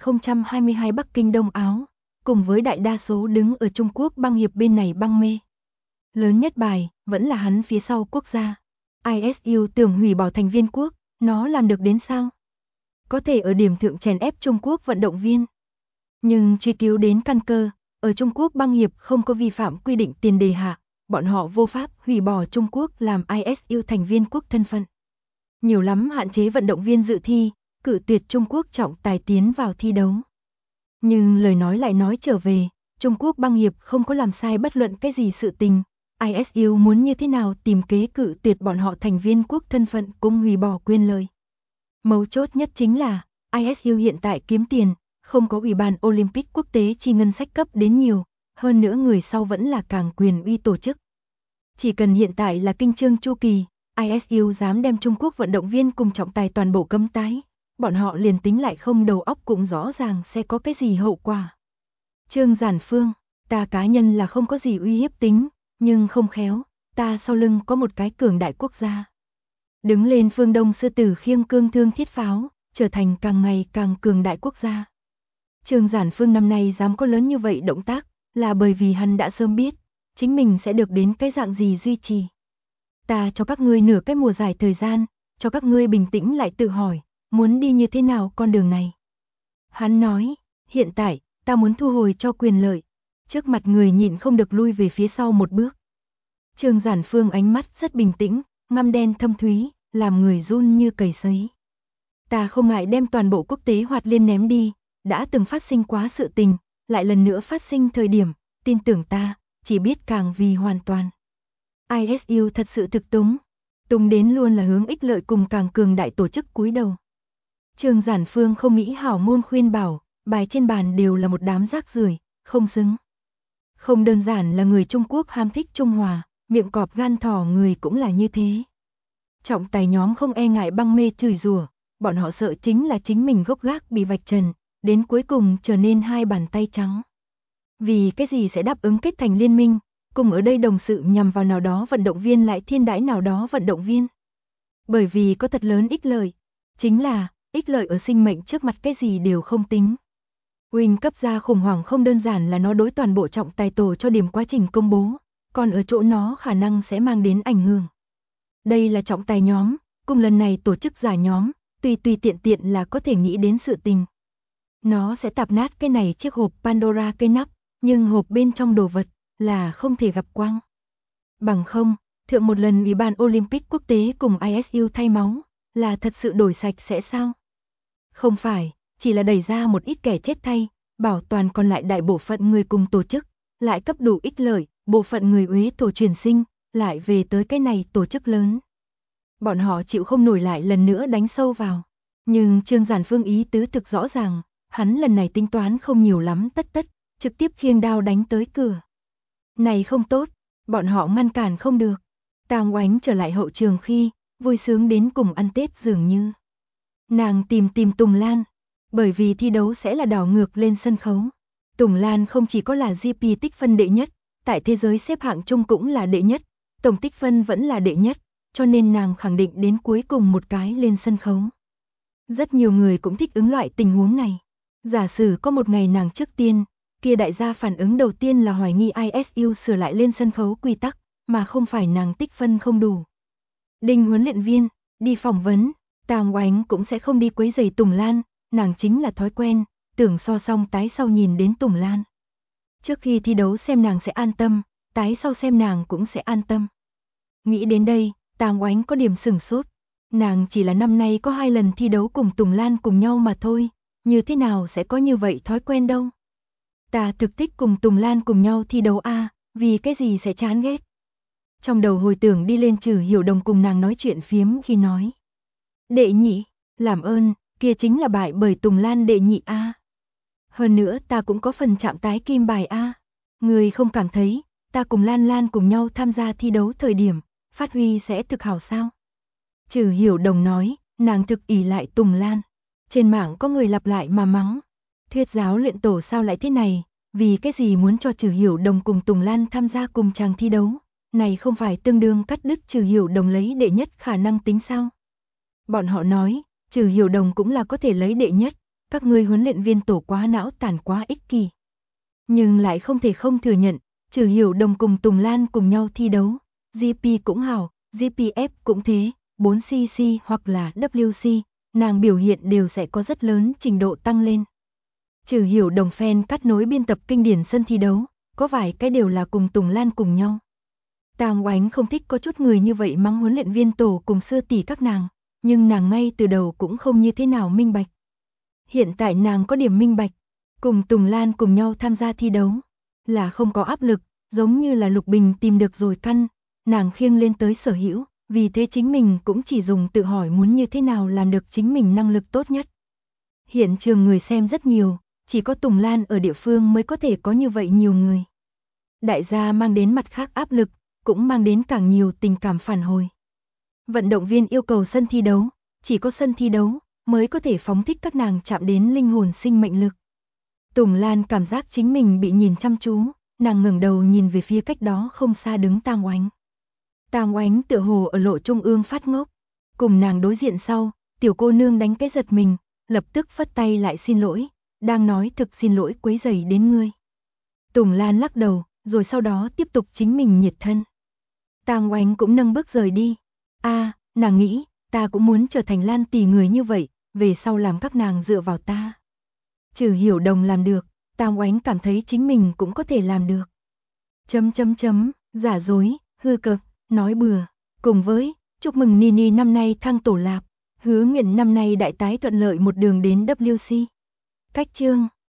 2022 Bắc Kinh Đông Áo, cùng với đại đa số đứng ở Trung Quốc băng hiệp bên này băng mê. Lớn nhất bài, vẫn là hắn phía sau quốc gia. ISU tưởng hủy bỏ thành viên quốc, nó làm được đến sao? Có thể ở điểm thượng chèn ép Trung Quốc vận động viên. Nhưng truy cứu đến căn cơ, ở Trung Quốc băng hiệp không có vi phạm quy định tiền đề hạ, bọn họ vô pháp hủy bỏ Trung Quốc làm ISU thành viên quốc thân phận. Nhiều lắm hạn chế vận động viên dự thi, cự tuyệt Trung Quốc trọng tài tiến vào thi đấu. Nhưng lời nói lại nói trở về, Trung Quốc băng hiệp không có làm sai bất luận cái gì sự tình. ISU muốn như thế nào tìm kế cự tuyệt bọn họ thành viên quốc thân phận cũng hủy bỏ quyền lợi. Mấu chốt nhất chính là, ISU hiện tại kiếm tiền, không có Ủy ban Olympic quốc tế chi ngân sách cấp đến nhiều, hơn nữa người sau vẫn là càng quyền uy tổ chức. Chỉ cần hiện tại là kinh chương chu kỳ, ISU dám đem Trung Quốc vận động viên cùng trọng tài toàn bộ cấm tái, bọn họ liền tính lại không đầu óc cũng rõ ràng sẽ có cái gì hậu quả. Trương Giản Phương, ta cá nhân là không có gì uy hiếp tính, nhưng không khéo, ta sau lưng có một cái cường đại quốc gia. Đứng lên phương Đông sư tử khiêng cương thương thiết pháo, trở thành càng ngày càng cường đại quốc gia. Trương Giản Phương năm nay dám có lớn như vậy động tác, là bởi vì hắn đã sớm biết, chính mình sẽ được đến cái dạng gì duy trì. Ta cho các ngươi nửa cái mùa giải thời gian, cho các ngươi bình tĩnh lại tự hỏi, muốn đi như thế nào con đường này. Hắn nói, hiện tại, ta muốn thu hồi cho quyền lợi. Trước mặt người nhịn không được lui về phía sau một bước. Trương Giản Phương ánh mắt rất bình tĩnh, ngăm đen thâm thúy, làm người run như cầy sấy. Ta không ngại đem toàn bộ quốc tế hoạt liên ném đi, đã từng phát sinh quá sự tình, lại lần nữa phát sinh thời điểm, tin tưởng ta, chỉ biết càng vì hoàn toàn. ISU thật sự thực túng đến luôn là hướng ích lợi cùng càng cường đại tổ chức cúi đầu. Trương Giản Phương không nghĩ hảo ngôn khuyên bảo, bài trên bàn đều là một đám rác rưởi, không xứng. Không đơn giản là người Trung Quốc ham thích trung hòa, miệng cọp gan thỏ người cũng là như thế. Trọng tài nhóm không e ngại băng mê chửi rủa, bọn họ sợ chính là chính mình gốc gác bị vạch trần, đến cuối cùng trở nên hai bàn tay trắng. Vì cái gì sẽ đáp ứng kết thành liên minh, cùng ở đây đồng sự nhằm vào nào đó vận động viên lại thiên đãi nào đó vận động viên. Bởi vì có thật lớn ích lợi, chính là ích lợi ở sinh mệnh trước mặt cái gì đều không tính. Wing cấp ra khủng hoảng không đơn giản là nó đối toàn bộ trọng tài tổ cho điểm quá trình công bố, còn ở chỗ nó khả năng sẽ mang đến ảnh hưởng. Đây là trọng tài nhóm, cùng lần này tổ chức giải nhóm, tùy tiện tiện là có thể nghĩ đến sự tình. Nó sẽ tạp nát cái này chiếc hộp Pandora cây nắp, nhưng hộp bên trong đồ vật là không thể gặp quang. Bằng không, thượng một lần Ủy ban Olympic quốc tế cùng ISU thay máu, là thật sự đổi sạch sẽ sao? Không phải, chỉ là đẩy ra một ít kẻ chết thay, bảo toàn còn lại đại bộ phận người cùng tổ chức, lại cấp đủ ích lợi, bộ phận người uế tổ truyền sinh, lại về tới cái này tổ chức lớn. Bọn họ chịu không nổi lại lần nữa đánh sâu vào. Nhưng Trương Giản Phương ý tứ thực rõ ràng, hắn lần này tính toán không nhiều lắm tất, trực tiếp khiêng đao đánh tới cửa. Này không tốt, bọn họ ngăn cản không được. Tam Oánh trở lại hậu trường khi, vui sướng đến cùng ăn Tết dường như. Nàng tìm Tùng Lan, bởi vì thi đấu sẽ là đảo ngược lên sân khấu. Tùng Lan không chỉ có là GP tích phân đệ nhất, tại thế giới xếp hạng chung cũng là đệ nhất, tổng tích phân vẫn là đệ nhất, cho nên nàng khẳng định đến cuối cùng một cái lên sân khấu. Rất nhiều người cũng thích ứng loại tình huống này. Giả sử có một ngày nàng trước tiên, kia đại gia phản ứng đầu tiên là hoài nghi ISU sửa lại lên sân khấu quy tắc, mà không phải nàng tích phân không đủ. Đinh huấn luyện viên, đi phỏng vấn, Tam Oánh cũng sẽ không đi quấy rầy Tùng Lan, nàng chính là thói quen, tưởng so xong tái sau nhìn đến Tùng Lan. Trước khi thi đấu xem nàng sẽ an tâm, tái sau xem nàng cũng sẽ an tâm. Nghĩ đến đây, Tam Oánh có điểm sửng sốt. Nàng chỉ là năm nay có 2 lần thi đấu cùng Tùng Lan cùng nhau mà thôi, như thế nào sẽ có như vậy thói quen đâu. Ta thực thích cùng Tùng Lan cùng nhau thi đấu a, vì cái gì sẽ chán ghét. Trong đầu hồi tưởng đi lên Trừ Hiểu Đồng cùng nàng nói chuyện phiếm khi nói. Đệ nhị, làm ơn, kia chính là bại bởi Tùng Lan đệ nhị a. Hơn nữa ta cũng có phần chạm tái kim bài a. Người không cảm thấy, ta cùng Lan Lan cùng nhau tham gia thi đấu thời điểm, phát huy sẽ thực hảo sao? Trừ Hiểu Đồng nói, nàng thực ỷ lại Tùng Lan. Trên mạng có người lặp lại mà mắng. Thuyết giáo luyện tổ sao lại thế này, vì cái gì muốn cho Trừ Hiểu Đồng cùng Tùng Lan tham gia cùng chàng thi đấu, này không phải tương đương cắt đứt Trừ Hiểu Đồng lấy đệ nhất khả năng tính sao? Bọn họ nói, Trừ Hiểu Đồng cũng là có thể lấy đệ nhất, các ngươi huấn luyện viên tổ quá não tàn quá ích kỷ. Nhưng lại không thể không thừa nhận, Trừ Hiểu Đồng cùng Tùng Lan cùng nhau thi đấu, GP cũng hảo, GPF cũng thế, 4cc hoặc là WC, nàng biểu hiện đều sẽ có rất lớn trình độ tăng lên. Trừ Hiểu Đồng fan cắt nối biên tập kinh điển sân thi đấu, có vài cái đều là cùng Tùng Lan cùng nhau. Tam Oánh không thích có chút người như vậy mắng huấn luyện viên tổ cùng xưa tỷ các nàng, nhưng nàng ngay từ đầu cũng không như thế nào minh bạch. Hiện tại nàng có điểm minh bạch, cùng Tùng Lan cùng nhau tham gia thi đấu, là không có áp lực, giống như là Lục Bình tìm được rồi căn, nàng khiêng lên tới sở hữu, vì thế chính mình cũng chỉ dùng tự hỏi muốn như thế nào làm được chính mình năng lực tốt nhất. Hiện trường người xem rất nhiều, chỉ có Tùng Lan ở địa phương mới có thể có như vậy nhiều người. Đại gia mang đến mặt khác áp lực, cũng mang đến càng nhiều tình cảm phản hồi. Vận động viên yêu cầu sân thi đấu, chỉ có sân thi đấu mới có thể phóng thích các nàng chạm đến linh hồn sinh mệnh lực. Tùng Lan cảm giác chính mình bị nhìn chăm chú, nàng ngẩng đầu nhìn về phía cách đó không xa đứng Tam Oánh. Tam Oánh tựa hồ ở lộ trung ương phát ngốc, cùng nàng đối diện sau, tiểu cô nương đánh cái giật mình, lập tức phất tay lại xin lỗi, đang nói thực xin lỗi quấy rầy đến ngươi. Tùng Lan lắc đầu, rồi sau đó tiếp tục chính mình nhiệt thân. Tam Oánh cũng nâng bước rời đi. Nàng nghĩ, ta cũng muốn trở thành Lan tỷ người như vậy, về sau làm các nàng dựa vào ta. Trừ Hiểu Đồng làm được, Tam Oánh cảm thấy chính mình cũng có thể làm được. Giả dối, hư cợt, nói bừa, cùng với, chúc mừng Nini năm nay thăng tổ lạp, hứa nguyện năm nay đại tái thuận lợi một đường đến WC. Cách chương